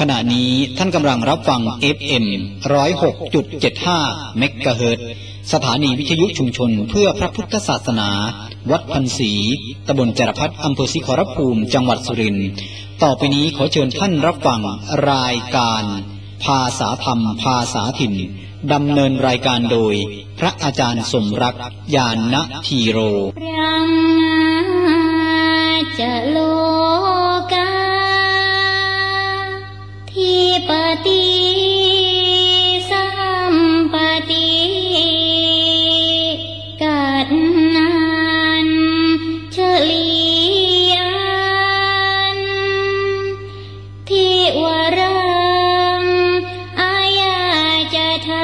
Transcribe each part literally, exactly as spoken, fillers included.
ขณะนี้ท่านกำลังรับฟัง เอฟ เอ็ม หนึ่งศูนย์หกจุดเจ็ดห้า เมกะเฮิรตซ์สถานีวิทยุชุมชนเพื่อพระพุทธศาสนาวัดพันศรีตำบลจารพัฒน์อำเภอศรีขอรภูมิจังหวัดสุรินทร์ต่อไปนี้ขอเชิญท่านรับฟังรายการภาษาธรรมภาษาถิ่นดำเนินรายการโดยพระอาจารย์สมรักญาณธีโรรังจะโลกาทิปติสัมปติกัดนันเฉลียนทิวรังอายาจะทา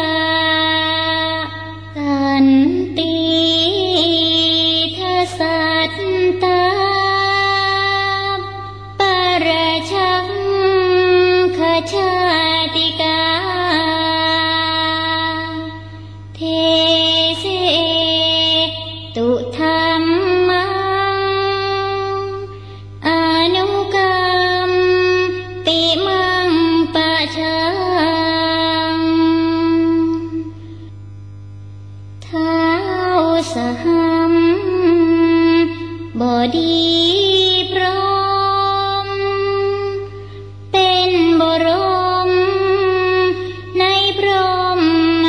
สันติทัสสัตตาปรชังขชาติกาเทเสตุธัมมังอนุกรรมปิมังปะชังท้าวสหัมบดีพร้อมเป็นบรมในพรหม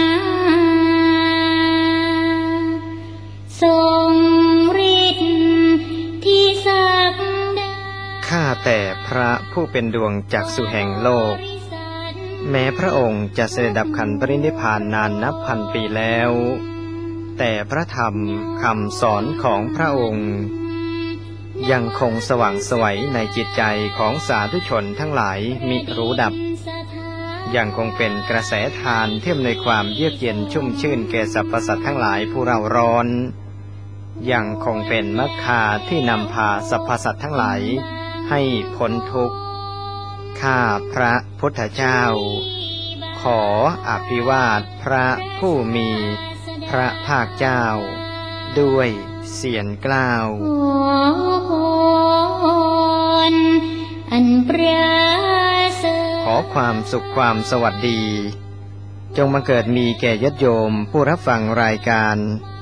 ทรงฤทธิ์ที่ศักดาข้าแต่พระผู้เป็นดวงจักษุแห่งโลกแม้พระองค์จะเสด็จดับขันธ์ปรินิพพานนานนับพันปีแล้วแต่พระธรรมคำสอนของพระองค์ยังคงสว่างไสวในจิตใจของสาธุชนทั้งหลายมิรู้ดับยังคงเป็นกระแสทานเที่ยมในความเยือกเย็นชุ่มชื่นแก่สรรพสัตว์ทั้งหลายผู้เร่าร้อนยังคงเป็นมรรคาที่นำพาสรรพสัตว์ทั้งหลายให้พ้นทุกข์ข้าพระพุทธเจ้าขออภิวาทพระผู้มีพระภาคเจ้าด้วยเสียงกล้าวขอพรอันประเสริฐขอความสุขความสวัสดีจงบังเกิดมีแก่ญาติโยมผู้รับฟังรายการ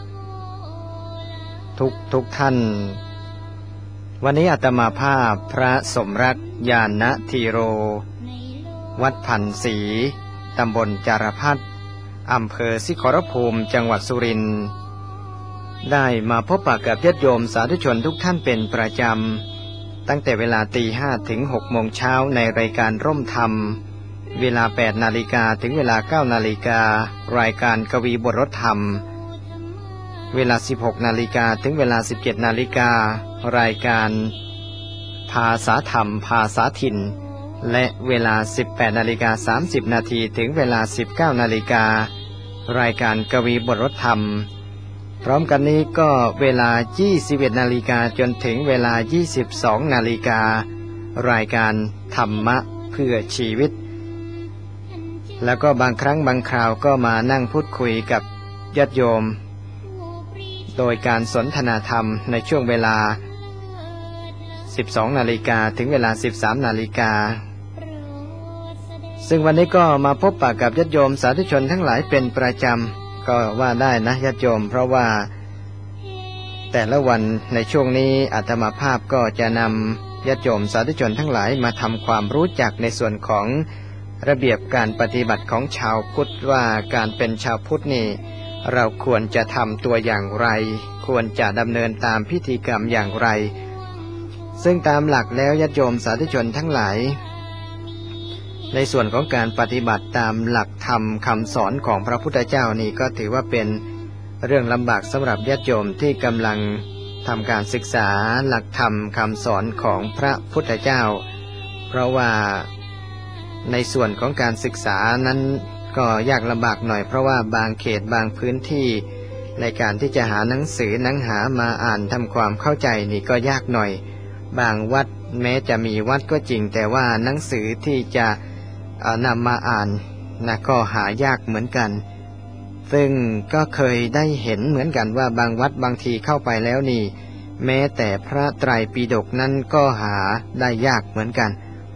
ทุกทุกท่านวันนี้อาตมาภาพพระสมรักญาณธีโรวัดพันศรีตำบลจารพัฒน์อำเภอศรีขอรภูมิจังหวัดสุรินทร์ได้มาพบปะกับญาติโยมสาธุชนทุกท่านเป็นประจำตั้งแต่เวลาตีห้าถึงหกโมงเช้าในรายการร่มธรรมเวลาแปดนาฬิกาถึงเวลาเก้านาฬิการายการกวีบทรถธรรมเวลาสิบหกนาฬิกาถึงเวลาสิบเจ็ดนาฬิการายการภาษาธรรมภาษาถิ่นและเวลาสิบแปดนาฬิกาสามสิบนาทีถึงเวลาสิบเก้านาฬิการายการกวีบทรถธรรมพร้อมกันนี้ก็เวลายี่สิบเอ็ดนาฬิกาจนถึงเวลายี่สิบสองนาฬิการายการธรรมะเพื่อชีวิตแล้วก็บางครั้งบางคราวก็มานั่งพูดคุยกับญาติโยมโดยการสนทนาธรรมในช่วงเวลาสิบสองนาฬิกาถึงเวลาสิบสามนาฬิกาซึ่งวันนี้ก็มาพบปะกับญาติโยมสาธุชนทั้งหลายเป็นประจำก็ว่าได้นะญาติโยมเพราะว่าแต่ละวันในช่วงนี้อาตมาภาพก็จะนำญาติโยมสาธุชนทั้งหลายมาทำความรู้จักในส่วนของระเบียบการปฏิบัติของชาวพุทธว่าการเป็นชาวพุทธนี่เราควรจะทำตัวอย่างไรควรจะดำเนินตามพิธีกรรมอย่างไรซึ่งตามหลักแล้วญาติโยมสาธุชนทั้งหลายในส่วนของการปฏิบัติตามหลักธรรมคำสอนของพระพุทธเจ้านี่ก็ถือว่าเป็นเรื่องลำบากสำหรับญาติโยมที่กำลังทำการศึกษาหลักธรรมคำสอนของพระพุทธเจ้าเพราะว่าในส่วนของการศึกษานั้นก็ยากลำบากหน่อยเพราะว่าบางเขตบางพื้นที่ในการที่จะหาหนังสือหนังหามาอ่านทำความเข้าใจนี่ก็ยากหน่อยบางวัดแม้จะมีวัดก็จริงแต่ว่าหนังสือที่จะนำมาอ่านนะก็หายากเหมือนกันซึ่งก็เคยได้เห็นเหมือนกันว่าบางวัดบางทีเข้าไปแล้วนี่แม้แต่พระไตรปิฎกนั้นก็หาได้ยากเหมือนกัน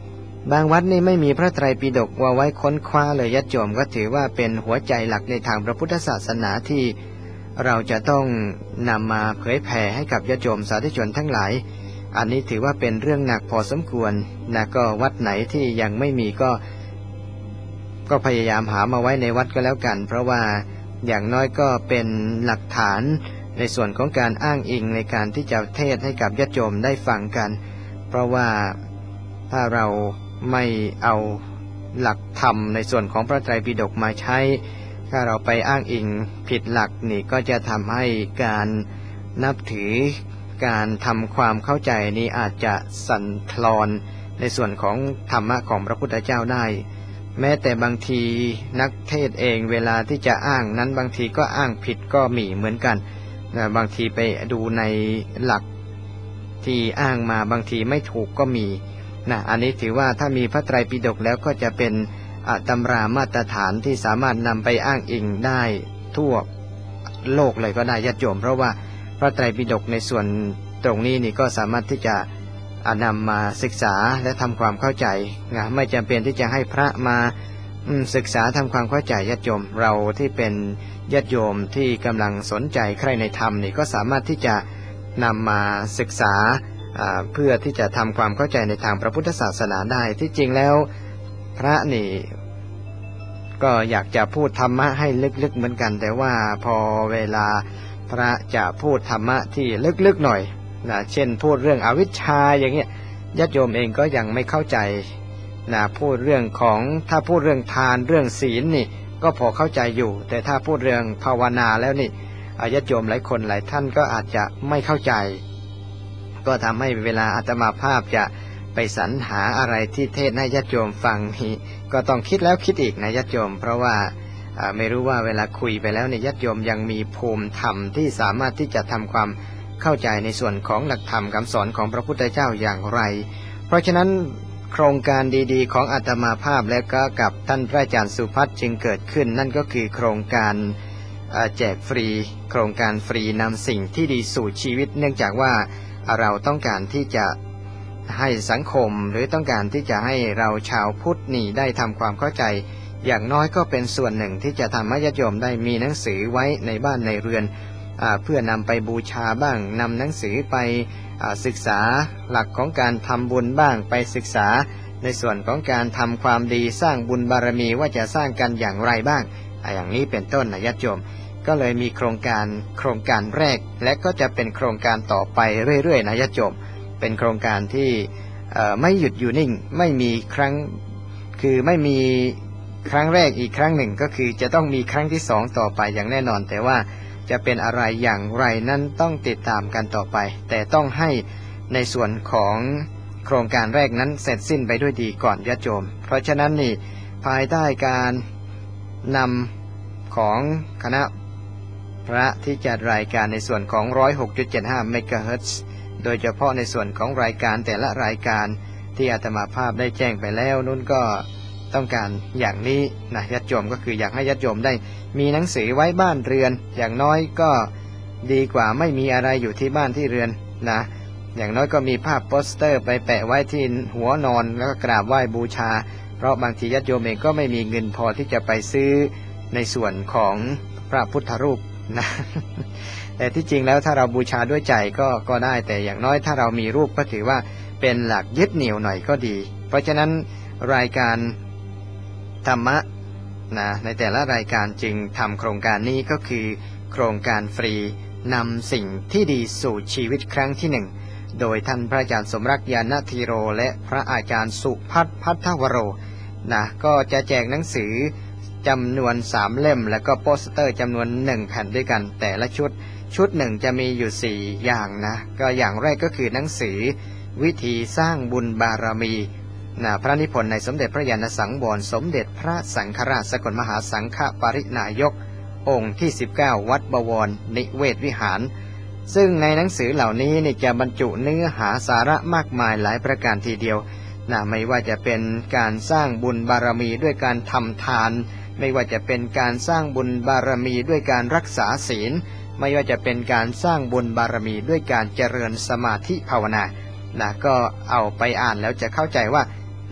บางวัดนี่ไม่มีพระไตรปิฎกว่าไว้ค้นคว้าเลยญาติโยมก็ถือว่าเป็นหัวใจหลักในทางพระพุทธศาสนาที่เราจะต้องนำมาเผยแผ่ให้กับญาติโยมสาธุชนทั้งหลายอันนี้ถือว่าเป็นเรื่องหนักพอสมควรนะก็วัดไหนที่ยังไม่มีก็ก็พยายามหามาไว้ในวัดก็แล้วกันเพราะว่าอย่างน้อยก็เป็นหลักฐานในส่วนของการอ้างอิงในการที่จะเทศให้กับญาติโยมได้ฟังกันเพราะว่าถ้าเราไม่เอาหลักธรรมในส่วนของพระไตรปิฎกมาใช้ถ้าเราไปอ้างอิงผิดหลักนี่ก็จะทำให้การนับถือการทำความเข้าใจนี้อาจจะสั่นคลอนในส่วนของธรรมะของพระพุทธเจ้าได้แม้แต่บางทีนักเทศเองเวลาที่จะอ้างนั้นบางทีก็อ้างผิดก็มีเหมือนกันนะบางทีไปดูในหลักที่อ้างมาบางทีไม่ถูกก็มีนะอันนี้ถือว่าถ้ามีพระไตรปิฎกแล้วก็จะเป็นตำรามาตรฐานที่สามารถนำไปอ้างอิงได้ทั่วโลกเลยก็ได้ญาติโยมเพราะว่าพระไตรปิฎกในส่วนตรงนี้นี่ก็สามารถที่จะนำมาศึกษาและทำความเข้าใจนะไม่จำเป็นที่จะให้พระมาศึกษาทำความเข้าใจญาติโยมเราที่เป็นญาติโยมที่กำลังสนใจใคร่ในธรรมนี่ก็สามารถที่จะนำมาศึกษาเพื่อที่จะทำความเข้าใจในทางพระพุทธศาสนาได้ที่จริงแล้วพระนี่ก็อยากจะพูดธรรมะให้ลึกๆเหมือนกันแต่ว่าพอเวลาพระจะพูดธรรมะที่ลึกๆหน่อยนะเช่นพูดเรื่องอวิชชาอย่างเงี้ยญาติโยมเองก็ยังไม่เข้าใจนะพูดเรื่องของถ้าพูดเรื่องทานเรื่องศีลนี่ก็พอเข้าใจอยู่แต่ถ้าพูดเรื่องภาวนาแล้วนี่ญาติโยมหลายคนหลายท่านก็อาจจะไม่เข้าใจก็ทำให้เวลาอาตมาภาพจะไปสรรหาอะไรที่เทศให้ญาติโยมฟังนี่ก็ต้องคิดแล้วคิดอีกนะญาติโยมเพราะว่าไม่รู้ว่าเวลาคุยไปแล้วเนี่ยญาติโยมยังมีภูมิธรรมที่สามารถที่จะทำความเข้าใจในส่วนของหลักธรรมคำสอนของพระพุทธเจ้าอย่างไรเพราะฉะนั้นโครงการดีๆของอาตมาภาพและก็กับท่านพระอาจารย์สุภัทรจึงเกิดขึ้นนั่นก็คือโครงการแจกฟรีโครงการฟรีนำสิ่งที่ดีสู่ชีวิตเนื่องจากว่าเราต้องการที่จะให้สังคมหรือต้องการที่จะให้เราชาวพุทธนี่ได้ทำความเข้าใจอย่างน้อยก็เป็นส่วนหนึ่งที่จะทำให้ญาติโยมได้มีหนังสือไว้ในบ้านในเรือนเพื่อนำไปบูชาบ้างนำหนังสือไปศึกษาหลักของการทำบุญบ้างไปศึกษาในส่วนของการทำความดีสร้างบุญบารมีว่าจะสร้างกันอย่างไรบ้างอย่างนี้เป็นต้นนะญาติโยมก็เลยมีโครงการโครงการแรกและก็จะเป็นโครงการต่อไปเรื่อยๆนะญาติโยมเป็นโครงการที่ไม่หยุดอยู่นิ่งไม่มีครั้งคือไม่มีครั้งแรกอีกครั้งหนึ่งก็คือจะต้องมีครั้งที่สองต่อไปอย่างแน่นอนแต่ว่าจะเป็นอะไรอย่างไรนั้นต้องติดตามกันต่อไปแต่ต้องให้ในส่วนของโครงการแรกนั้นเสร็จสิ้นไปด้วยดีก่อนญาติโยมเพราะฉะนั้นนี่ภายใต้การนำของคณะพระที่จัดรายการในส่วนของ หนึ่งร้อยหกจุดเจ็ดห้า เมกะเฮิรตซ์โดยเฉพาะในส่วนของรายการแต่ละรายการที่อาตมาภาพได้แจ้งไปแล้วนู้นก็ต้องการอย่างนี้นะญาติโยมก็คืออยากให้ญาติโยมได้มีหนังสือไว้บ้านเรือนอย่างน้อยก็ดีกว่าไม่มีอะไรอยู่ที่บ้านที่เรือนนะอย่างน้อยก็มีภาพโปสเตอร์ไปแปะไว้ที่หัวนอนแล้วก็กราบไหว้บูชาเพราะบางทีญาติโยมเองก็ไม่มีเงินพอที่จะไปซื้อในส่วนของพระพุทธรูปนะแต่ที่จริงแล้วถ้าเราบูชาด้วยใจก็ก็ได้แต่อย่างน้อยถ้าเรามีรูปก็ถือว่าเป็นหลักยึดเหนี่ยวหน่อยก็ดีเพราะฉะนั้นรายการธรรมะนะในแต่ละรายการจึงทำโครงการนี้ก็คือโครงการฟรีนำสิ่งที่ดีสู่ชีวิตครั้งที่หนึ่งโดยท่านพระอาจารย์สมรักญาณธีโรและพระอาจารย์สุภัทรพัทธวโรนะก็จะแจกหนังสือจำนวนสามเล่มแล้วก็โปสเตอร์จำนวนหนึ่งแผ่นด้วยกันแต่ละชุดชุดหนึ่งจะมีอยู่สี่อย่างนะก็อย่างแรกก็คือหนังสือวิธีสร้างบุญบารมีนะพระนิพนธ์ในสมเด็จพระญาณสังวรสมเด็จพระสังฆราชสกลมหาสังฆปรินายกองค์ที่สิบเก้าวัดบวรนิเวศวิหารซึ่งในหนังสือเหล่านี้นี่จะบรรจุเนื้อหาสาระมากมายหลายประการทีเดียวนะไม่ว่าจะเป็นการสร้างบุญบารมีด้วยการทำทานไม่ว่าจะเป็นการสร้างบุญบารมีด้วยการรักษาศีลไม่ว่าจะเป็นการสร้างบุญบารมีด้วยการเจริญสมาธิภาวนานะก็เอาไปอ่านแล้วจะเข้าใจว่า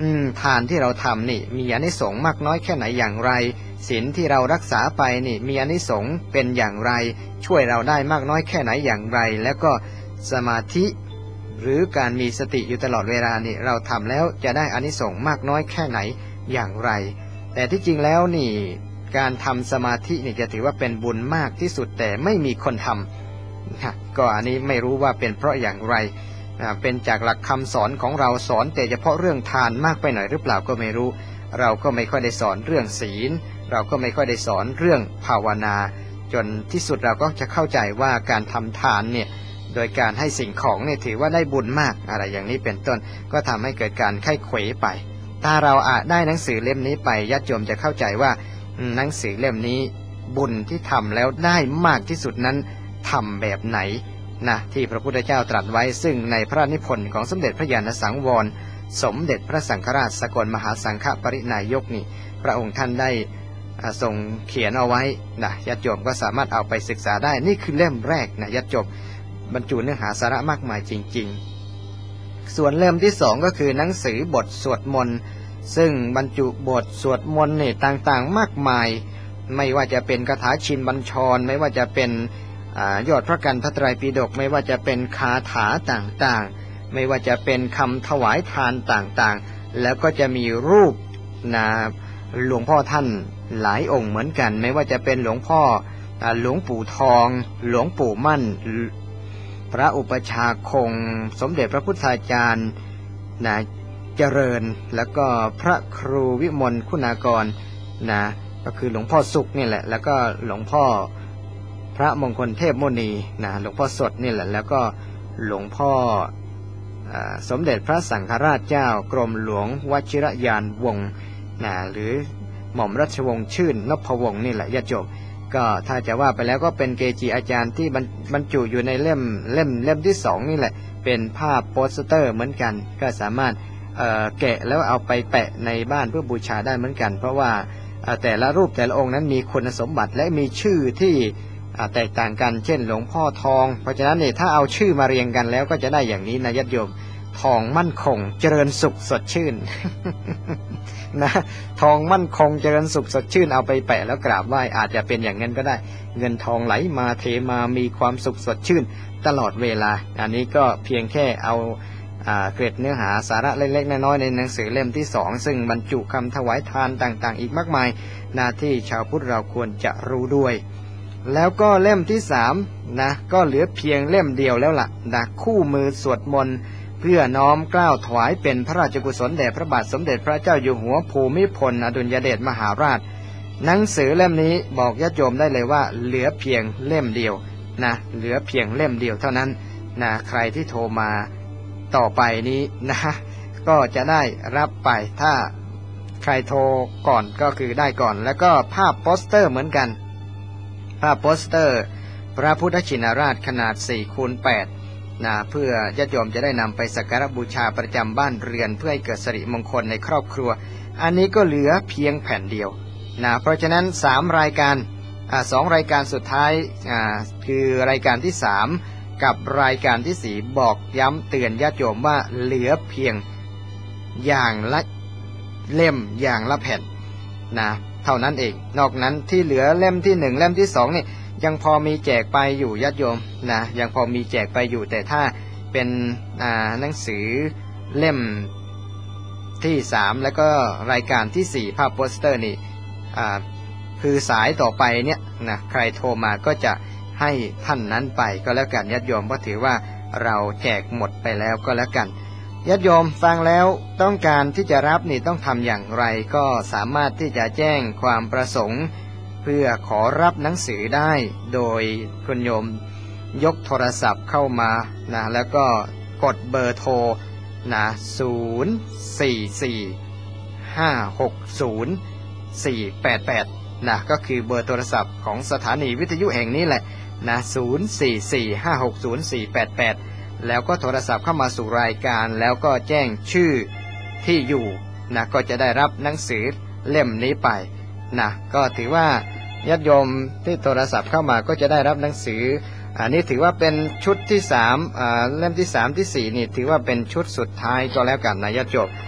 อืมทานที่เราทำนี่มีอานิสงส์มากน้อยแค่ไหนอย่างไรศีลที่เรารักษาไปนี่มีอานิสงส์เป็นอย่างไรช่วยเราได้มากน้อยแค่ไหนอย่างไรแล้วก็สมาธิหรือการมีสติอยู่ตลอดเวลานี่เราทำแล้วจะได้อานิสงส์มากน้อยแค่ไหนอย่างไรแต่ที่จริงแล้วนี่การทำสมาธินี่จะถือว่าเป็นบุญมากที่สุดแต่ไม่มีคนทำก็อันนี้ไม่รู้ว่าเป็นเพราะอย่างไรเป็นจากหลักคำสอนของเราสอนแต่เฉพาะเรื่องทานมากไปหน่อยหรือเปล่าก็ไม่รู้เราก็ไม่ค่อยได้สอนเรื่องศีลเราก็ไม่ค่อยได้สอนเรื่องภาวนาจนที่สุดเราก็จะเข้าใจว่าการทำทานเนี่ยโดยการให้สิ่งของเนี่ยถือว่าได้บุญมากอะไรอย่างนี้เป็นต้นก็ทำให้เกิดการไข้เขวไปถ้าเราอาจได้หนังสือเล่มนี้ไปญาติโยมจะเข้าใจว่าหนังสือเล่มนี้บุญที่ทำแล้วได้มากที่สุดนั้นทำแบบไหนนะที่พระพุทธเจ้าตรัสไว้ซึ่งในพระนิพนธ์ของสมเด็จพระญาณสังวรสมเด็จพระสังฆราชสกลมหาสังฆปรินายกนี่พระองค์ท่านได้ทรงเขียนเอาไว้นะญาติโยมก็สามารถเอาไปศึกษาได้นี่คือเล่มแรกนะญาติโยมบรรจุเนื้อหาสาระมากมายจริงๆส่วนเล่มที่สองก็คือหนังสือบทสวดมนต์ซึ่งบรรจุบทสวดมนต์นี่ต่างๆมากมายไม่ว่าจะเป็นคาถาชินบัญชรไม่ว่าจะเป็นยอดพระกันพระไตรปิฎกไม่ว่าจะเป็นคาถาต่างๆไม่ว่าจะเป็นคำถวายทานต่างๆแล้วก็จะมีรูปนะหลวงพ่อท่านหลายองค์เหมือนกันไม่ว่าจะเป็นหลวงพ่อหลวงปู่ทองหลวงปู่มั่นพระอุปชาคงสมเด็จพระพุทธาจารย์นะเจริญแล้วก็พระครูวิมลคุณากรนะก็คือหลวงพ่อสุขนี่แหละแล้วก็หลวงพ่อพระมงคลเทพมุนีนะหลวงพ่อสดนี่แหละแล้วก็หลวงพ่อสมเด็จพระสังฆราชเจ้ากรมหลวงวชิรยานวงศ์นะหรือหม่อมราชวงศ์ชื่นนพวงศ์นี่แหละญาติโยมก็ถ้าจะว่าไปแล้วก็เป็นเกจิอาจารย์ที่บรรจุอยู่ในเล่มเล่มเล่มที่สองนี่แหละเป็นภาพโปสเตอร์เหมือนกันก็สามารถเอ่อแกะแล้วเอาไปแปะในบ้านเพื่อบูชาได้เหมือนกันเพราะว่าแต่ละรูปแต่ละองค์นั้นมีคุณสมบัติและมีชื่อที่แตกต่างกันเช่นหลวงพ่อทองเพราะฉะนั้นเนี่ยถ้าเอาชื่อมาเรียงกันแล้วก็จะได้อย่างนี้นะญาติโยมทองมั่นคงเจริญสุขสดชื่น นะทองมั่นคงเจริญสุขสดชื่นเอาไปแปะแล้วกราบไหว้อาจจะเป็นอย่างนั้นก็ได้เงินทองไหลมาเทมามีความสุขสดชื่นตลอดเวลาอันนี้ก็เพียงแค่เอาเกร็ดเนื้อหาสาระเล็กๆน้อยๆในหนังสือเล่มที่สองซึ่งบรรจุคำถวายทานต่างๆอีกมากมายหน้าที่ชาวพุทธเราควรจะรู้ด้วยแล้วก็เล่มที่สามนะก็เหลือเพียงเล่มเดียวแล้วล่ะนะคู่มือสวดมนต์เพื่อน้อมเกล้าถวายเป็นพระราชกุศลแด่พระบาทสมเด็จพระเจ้าอยู่หัวภูมิพลอดุลยเดชมหาราชหนังสือเล่มนี้บอกญาติโยมได้เลยว่าเหลือเพียงเล่มเดียวนะเหลือเพียงเล่มเดียวเท่านั้นนะใครที่โทรมาต่อไปนี้นะก็จะได้รับไปถ้าใครโทรก่อนก็คือได้ก่อนแล้วก็ภาพโปสเตอร์เหมือนกันภาพโปสเตอร์พระพุทธชินราชขนาด สี่คูณแปด นะเพื่อญาติโยมจะได้นำไปสักการะบูชาประจำบ้านเรือนเพื่อให้เกิดสิริมงคลในครอบครัวอันนี้ก็เหลือเพียงแผ่นเดียวนะเพราะฉะนั้นสามรายการอ่าสองรายการสุดท้ายอ่าคือรายการที่สามกับรายการที่สี่บอกย้ำเตือนญาติโยมว่าเหลือเพียงอย่างละเล่มอย่างละแผ่นนะเท่านั้นเองนอกนั้นที่เหลือเล่มที่หนึ่งเล่มที่สองนี่ยังพอมีแจกไปอยู่ญาติโยมนะยังพอมีแจกไปอยู่แต่ถ้าเป็นอ่าหนังสือเล่มที่สามแล้วก็รายการที่สี่ภาพโปสเตอร์นี่อ่าคือสายต่อไปเนี่ยนะใครโทรมาก็จะให้ท่านนั้นไปก็แล้วกันญาติโยมเพราะถือว่าเราแจกหมดไปแล้วก็แล้วกันญาติโยมฟังแล้วต้องการที่จะรับนี่ต้องทำอย่างไรก็สามารถที่จะแจ้งความประสงค์เพื่อขอรับหนังสือได้โดยคุณโยมยกโทรศัพท์เข้ามานะแล้วก็กดเบอร์โทรนะศูนย์ สี่ สี่ ห้า หก ศูนย์ สี่ แปด แปดนะก็คือเบอร์โทรศัพท์ของสถานีวิทยุแห่งนี้แหละนะศูนย์ สี่ สี่ ห้า หก ศูนย์ สี่ แปด แปดแล้วก็โทรศัพท์เข้ามาสู่รายการแล้วก็แจ้งชื่อที่อยู่นะก็จะได้รับหนังสือเล่มนี้ไปนะก็ถือว่าญาติโยมที่โทรศัพท์เข้ามาก็จะได้รับหนังสืออันนี้ถือว่าเป็นชุดที่สามอ่าเล่มที่สามที่สี่นี่ถือว่าเป็นชุดสุดท้ายก็แล้วกันนะญาติโยม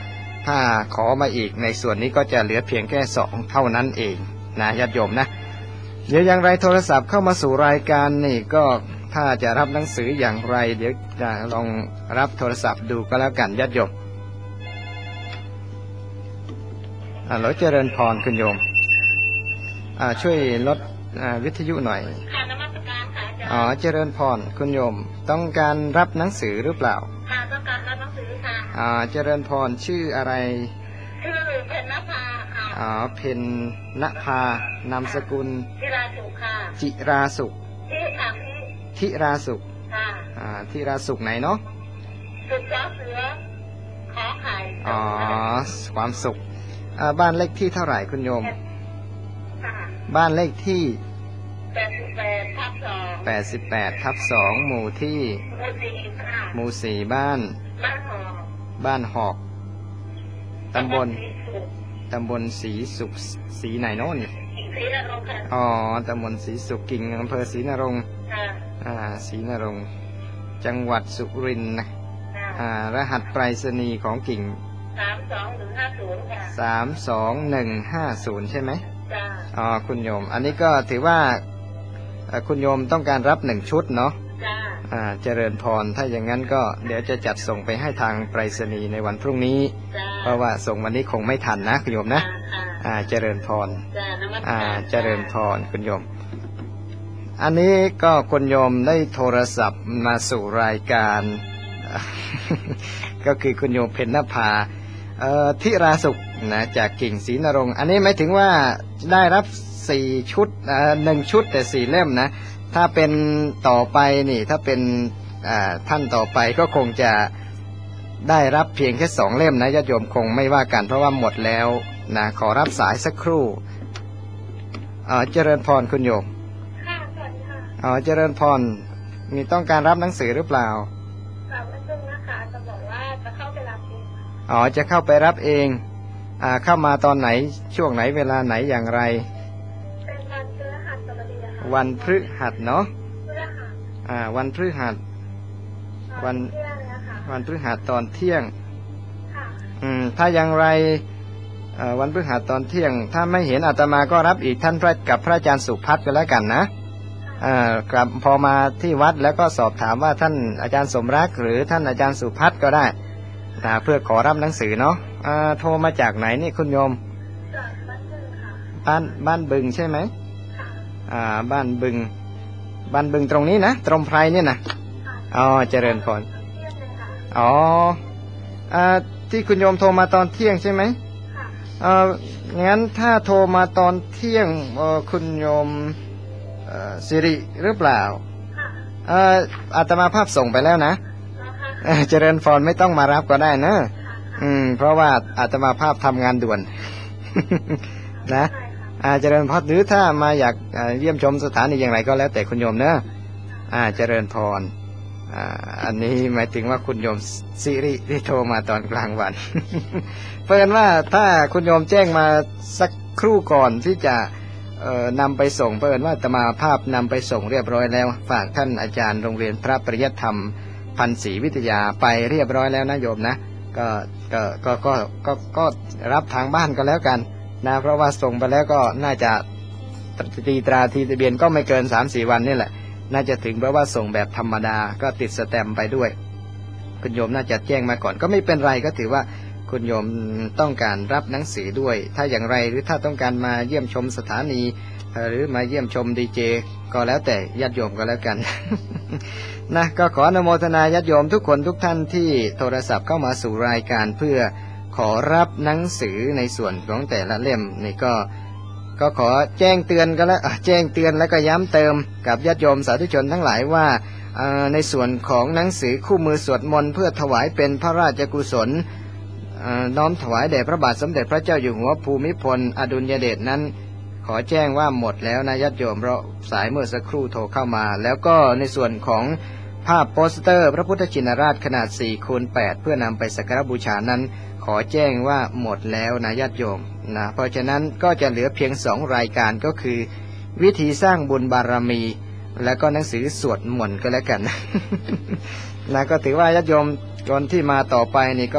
ถ้าขอมาอีกในส่วนนี้ก็จะเหลือเพียงแค่สองเท่านั้นเองนะญาติโยมนะเดี๋ยวอย่างไรโทรศัพท์เข้ามาสู่รายการนี่ก็ถ้าจะรับหนังสืออย่างไรเดี๋ยวจะลองรับโทรศัพท์ดูก็แล้วกันญาติโยมอ่าเราเจริญพรคุณโยมอ่าช่วยลดอ่าวิทยุหน่อยค่ะนมัสการค่ะอาจารย์อ๋อเจริญพรคุณโยมต้องการรับหนังสือหรือเปล่าค่ะต้องการรับหนังสือค่ะอ่าเจริญพรชื่ออะไรชื่อเพญนภาค่ะอ๋อเพญนภานามสกุลจิราสุขค่ะจิราสุขที่ค่ะทิราสุขค่ะอ่าทิราสุขไหนเนาะสุขจ้าเสือขอไข่อ๋อความสุขอ่าบ้านเลขที่เท่าไหร่คุณโยมบ้านเลขที่แปดสิบแปดทับสองแปดสิบแปดทับสองหมู่ที่หมู่สี่ค่ะหมู่สี่บ้านบ้านหอกบ้านหอกตำบลตำบลศรีสุขศรีไหนโน่นนี่ศรีนรงค์ค่ะอ๋อตำบลศรีสุขกิ่งอำเภอศรีนรงค์ค่ะอ่าศรีนรงค์จังหวัดสุรินทร์นะอ่ารหัสไปรษณีย์ของกิ่งสามสองหนึ่งห้าศูนย์ค่ะสามสองหนึ่งห้าศูนย์ใช่ไหมจ้าอ๋อคุณโยมอันนี้ก็ถือว่าคุณโยมต้องการรับหนึ่งชุดเนาะจ้าอ่าเจริญพรถ้าอย่างนั้นก็เดี๋ยวจะจัดส่งไปให้ทางไปรษณีย์ในวันพรุ่งนี้เพราะว่าส่งวันนี้คงไม่ทันนะคุณโยมนะอ่าเจริญพรอ่าเจริญพรคุณโยมอันนี้ก็คุณโยมได้โทรศัพท์มาสู่รายการก็คือคุณโยมเพญนภาเอ่อทิราสุขนะจากกิ่งศรีนรงค์อันนี้หมายถึงว่าได้รับสี่ชุดเอ่อหนึ่งชุดแต่สี่เล่มนะถ้าเป็นต่อไปนี่ถ้าเป็นอ่าท่านต่อไปก็คงจะได้รับเพียงแค่สองเล่มนะญาติโยมคงไม่ว่ากันเพราะว่าหมดแล้วนะขอรับสายสักครู่อ่าเจริญพรคุณโยมค่ะสวัสดีค่ะอ๋อเจริญพรมีต้องการรับหนังสือหรือเปล่าอ๋อจะเข้าไปรับเองอ่าเข้ามาตอนไหนช่วงไหนเวลาไหนอย่างไรเป็นวันพฤหัสบดีค่ะวันพฤหัสเนาะอ่าวันพฤหัสวันวันพฤหัสตอนเที่ยงค่ะอืมถ้าอย่างไรอ่าวันพฤหัสตอนเที่ยงถ้าไม่เห็นอาตมาก็รับอีกท่านพระกับพระอาจารย์สุภัทรก็แล้วกันนะอ่ากลับพอมาที่วัดแล้วก็สอบถามว่าท่านอาจารย์สมรักหรือท่านอาจารย์สุภัทรก็ได้เพื่อขอรับหนังสือเนาะโทรมาจากไหนนี่คุณโยมจากบ้านบึงค่ะบ้านบ้านบึงใช่ไหมค่ะอ่าบ้านบึงบ้านบึงตรงนี้นะตรงไพรเนี่ยนะอ๋อเจริญพรอ๋ออ่าที่คุณโยมโทรมาตอนเที่ยงใช่ไหมค่ะอ่างั้นถ้าโทรมาตอนเที่ยงเอ่อคุณโยมเอ่อสิริหรือเปล่าค่ะอ่าอาตมาภาพส่งไปแล้วนะเจริญพรไม่ต้องมารับก็ได้นะอืมเพราะว่าอาตมาภาพทำงานด่วนนะอาเจริญพรหรือถ้ามาอยากเยี่ยมชมสถานีอย่างไรก็แล้วแต่คุณโยมเนอะอ่าเจริญพรอ่าอันนี้หมายถึงว่าคุณโยมสิริที่โทรมาตอนกลางวันเพิ่นว่าถ้าคุณโยมแจ้งมาสักครู่ก่อนที่จะเอ่อนำไปส่งเพิ่นว่าอาตมาภาพนำไปส่งเรียบร้อยแล้วฝากท่านอาจารย์โรงเรียนพระปริยัติธรรมพันศรีวิทยาไปเรียบร้อยแล้วนะโยมนะก็ก็ก็ก็ก็ก็รับทางบ้านก็แล้วกันนะเพราะว่าส่งไปแล้วก็น่าจะตีตราทีทะเบียนก็ไม่เกิน สามสี่ วันนี่แหละน่าจะถึงเพราะว่าส่งแบบธรรมดาก็ติดสแตมป์ไปด้วยคุณโยมน่าจะแจ้งมาก่อนก็ไม่เป็นไรก็ถือว่าคุณโยมต้องการรับหนังสือด้วยถ้าอย่างไรหรือถ้าต้องการมาเยี่ยมชมสถานีหรือมาเยี่ยมชมดีเจก็แล้วแต่ญาติโยมก็แล้วกันนะก็ขออนุโมทนาญาติโยมทุกคนทุกท่านที่โทรศัพท์เข้ามาสู่รายการเพื่อขอรับหนังสือในส่วนของแต่ละเล่มนี่ก็ก็ขอแจ้งเตือนกันแล้วแจ้งเตือนแล้วก็ย้ำเติมกับญาติโยมสาธุชนทั้งหลายว่าในส่วนของหนังสือคู่มือสวดมนต์เพื่อถวายเป็นพระราชกุศลน้อมถวายแด่พระบาทสมเด็จพระเจ้าอยู่หัวภูมิพลอดุลยเดชนั้นขอแจ้งว่าหมดแล้วนะญาติโยมเพราะสายเมื่อสักครู่โทรเข้ามาแล้วก็ในส่วนของภาพโปสเตอร์พระพุทธชินราชขนาด สี่คูณแปด เพื่อนำไปสักการบูชานั้นขอแจ้งว่าหมดแล้วนะญาติโยมนะเพราะฉะนั้นก็จะเหลือเพียงสองรายการก็คือวิธีสร้างบุญบารมีแล้วก็หนังสือสวดมนต์ก็แล้วกันนะก็ถือว่าญาติโยมคนที่มาต่อไปนี่ก็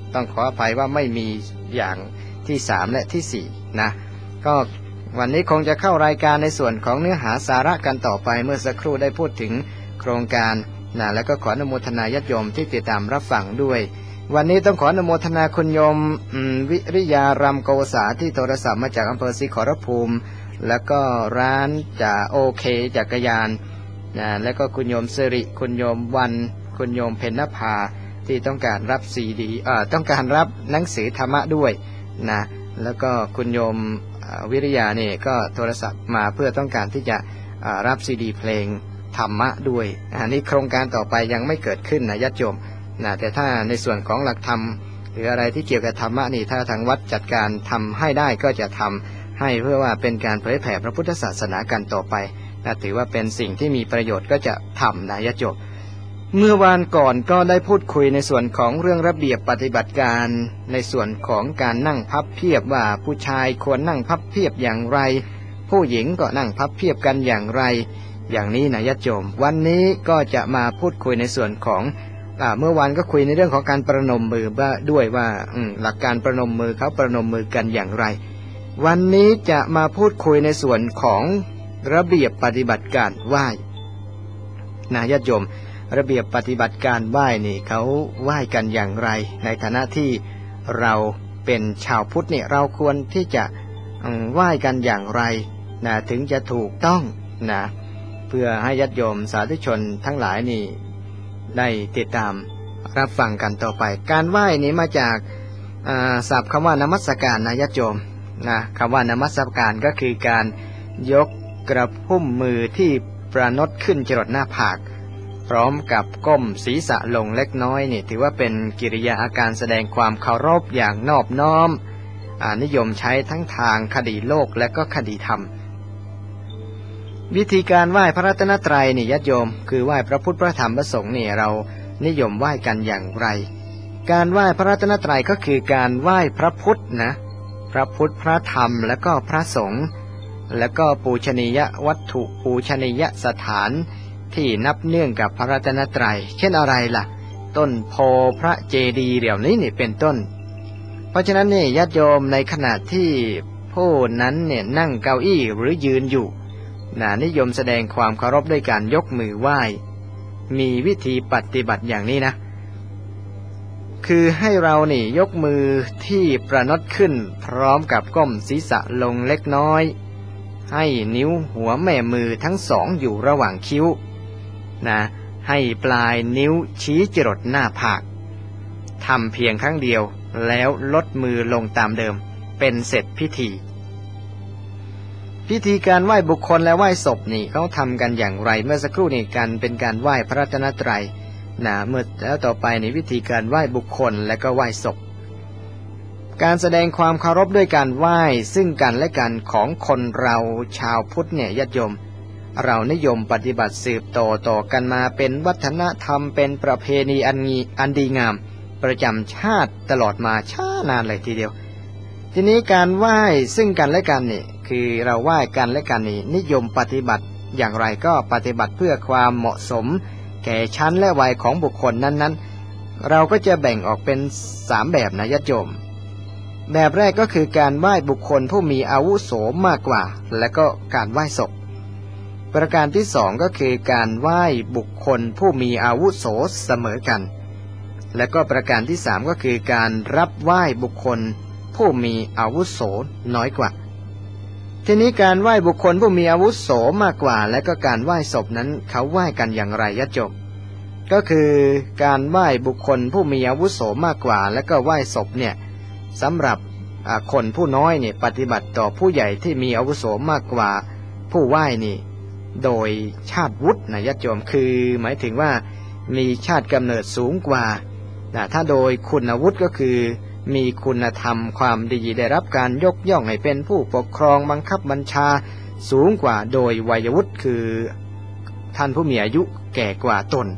ต้องขออภัยว่าไม่มีอย่างที่สามและที่สี่นะก็วันนี้คงจะเข้ารายการในส่วนของเนื้อหาสาระกันต่อไปเมื่อสักครู่ได้พูดถึงโครงการนะแล้วก็ขออนุโมทนาญาติโยมที่ติดตามรับฟังด้วยวันนี้ต้องขออนุโมทนาคุณโยมวิริยารำโกษาที่โทรศัพท์มาจากอำเภอศรีขอรภูมิแล้วก็ร้านจ่าโอเคจักรยานนะแล้วก็คุณโยมสิริคุณโยมวันคุณโยมเพ็ญนภาที่ต้องการรับซีดีเอ่อต้องการรับหนังสือธรรมะด้วยนะแล้วก็คุณโยมวิริยาเนี่ยก็โทรศัพท์มาเพื่อต้องการที่จะรับซีดีเพลงธรรมะด้วยอันนี้โครงการต่อไปยังไม่เกิดขึ้นนะญาติโยมนะแต่ถ้าในส่วนของหลักธรรมหรืออะไรที่เกี่ยวกับธรรมะนี่ถ้าทางวัดจัดการทำให้ได้ก็จะทำให้เพื่อว่าเป็นการเผยแผ่พระพุทธศาสนากันต่อไปนะถือว่าเป็นสิ่งที่มีประโยชน์ก็จะทำนะญาติโยมเมื่อวานก่อนก็ได้พูดคุยในส่วนของเรื่องระเบียบปฏิบัติการในส่วนของการนั่งพับเพียบว่าผู้ชายควรนั่งพับเพียบอย่างไรผู้หญิงก็นั่งพับเพียบกันอย่างไรอย่างนี้นะญาติโยมวันนี้ก็จะมาพูดคุยในส่วนของเมื่อวานก็คุยในเรื่องของการประนมมือด้วยว่าหลักการประนมมือเขาประนมมือกันอย่างไรวันนี้จะมาพูดคุยในส่วนของระเบียบปฏิบัติการไหว้นะญาติโยมระเบียบปฏิบัติการไหว้นี่เขาไหว้กันอย่างไรในฐานะที่เราเป็นชาวพุทธเนี่ยเราควรที่จะไหว้กันอย่างไรนะถึงจะถูกต้องนะเพื่อให้ญาติโยมสาธุชนทั้งหลายนี่ได้ติดตามรับฟังกันต่อไปการไหว้นี้มาจากศัพท์คำว่านมัสการนะญาติโยมนะคำว่านมัสการก็คือการยกกระพุ่มมือที่ประนดขึ้นจรดหน้าผากพร้อมกับก้มศีรษะลงเล็กน้อยนี่ถือว่าเป็นกิริยาอาการแสดงความเคารพอย่างนอบน้อมนิยมใช้ทั้งทางคดีโลกและก็คดีธรรมวิธีการไหว้พระรัตนตรัยนี่ญาติโยมคือไหว้พระพุทธพระธรรมพระสงฆ์นี่เรานิยมไหว้กันอย่างไรการไหว้พระรัตนตรัยก็คือการไหว้พระพุทธนะพระพุทธพระธรรมและก็พระสงฆ์และก็ปูชนียวัตถุปูชนียสถานที่นับเนื่องกับพระรัตนตรัยเช่นอะไรล่ะต้นโพพระเจดีย์เหล่านี้นี่เป็นต้นเพราะฉะนั้นนี่ญาติโยมในขณะที่ผู้นั้นเนี่ยนั่งเก้าอี้หรือยืนอยู่นะนิยมแสดงความเคารพด้วยการยกมือไหว้มีวิธีปฏิบัติอย่างนี้นะคือให้เรานี่ยกมือที่ประนดขึ้นพร้อมกับก้มศีรษะลงเล็กน้อยให้นิ้วหัวแม่มือทั้งสองอยู่ระหว่างคิ้วนะให้ปลายนิ้วชี้จรดหน้าผากทำเพียงครั้งเดียวแล้วลดมือลงตามเดิมเป็นเสร็จพิธีพิธีการไหว้บุคคลและไหว้ศพนี่เขาทำกันอย่างไรเมื่อสักครู่นี่กันเป็นการไหว้พระรัตนตรัยนะเมื่อแล้วต่อไปในวิธีการไหว้บุคคลและก็ไหว้ศพการแสดงความเคารพด้วยการไหว้ซึ่งกันและกันของคนเราชาวพุทธเนี่ยญาติโยมเรานิยมปฏิบัติสืบต่อต่อกันมาเป็นวัฒนธรรมเป็นประเพณีอันมีอันดีงามประจำชาติตลอดมาช้านานเลยทีเดียวทีนี้การไหว้ซึ่งกันและกันนี่คือเราไหว้กันและกันนี่นิยมปฏิบัติอย่างไรก็ปฏิบัติเพื่อความเหมาะสมแก่ชั้นและวัยของบุคคลนั้นๆเราก็จะแบ่งออกเป็นสามแบบนะญาติโยมแบบแรกก็คือการไหว้บุคคลผู้มีอาวุโสมากกว่าและก็การไหว้ศพประการที่สองก็คือการไหว้บุคคลผู้มีอาวุโสเสมอกันและก็ประการที่สามก็คือการรับไหว้บุคคลผู้มีอาวุโสน้อยกว่าทีนี้การไหว้บุคคลผู้มีอาวุโสมากกว่าและก็การไหว้ศพนั้นเขาไหว้กันอย่างไรญาติโยมก็คือการไหว้บุคคลผู้มีอาวุโสมากกว่าและก็ไหว้ศพเนี่ยสำหรับคนผู้น้อยเนี่ยปฏิบัติต่อผู้ใหญ่ที่มีอาวุโสมากกว่าผู้ไหว้นี่โดยชาติวุฒินะญาติโยมคือหมายถึงว่ามีชาติกำเนิดสูงกว่าถ้าโดยคุณวุฒิก็คือมีคุณธรรมความดีได้รับการยกย่องให้เป็นผู้ปกครองบังคับบัญชาสูงกว่าโดยวัยวุฒิคือท่านผู้มีอายุแก่กว่าตน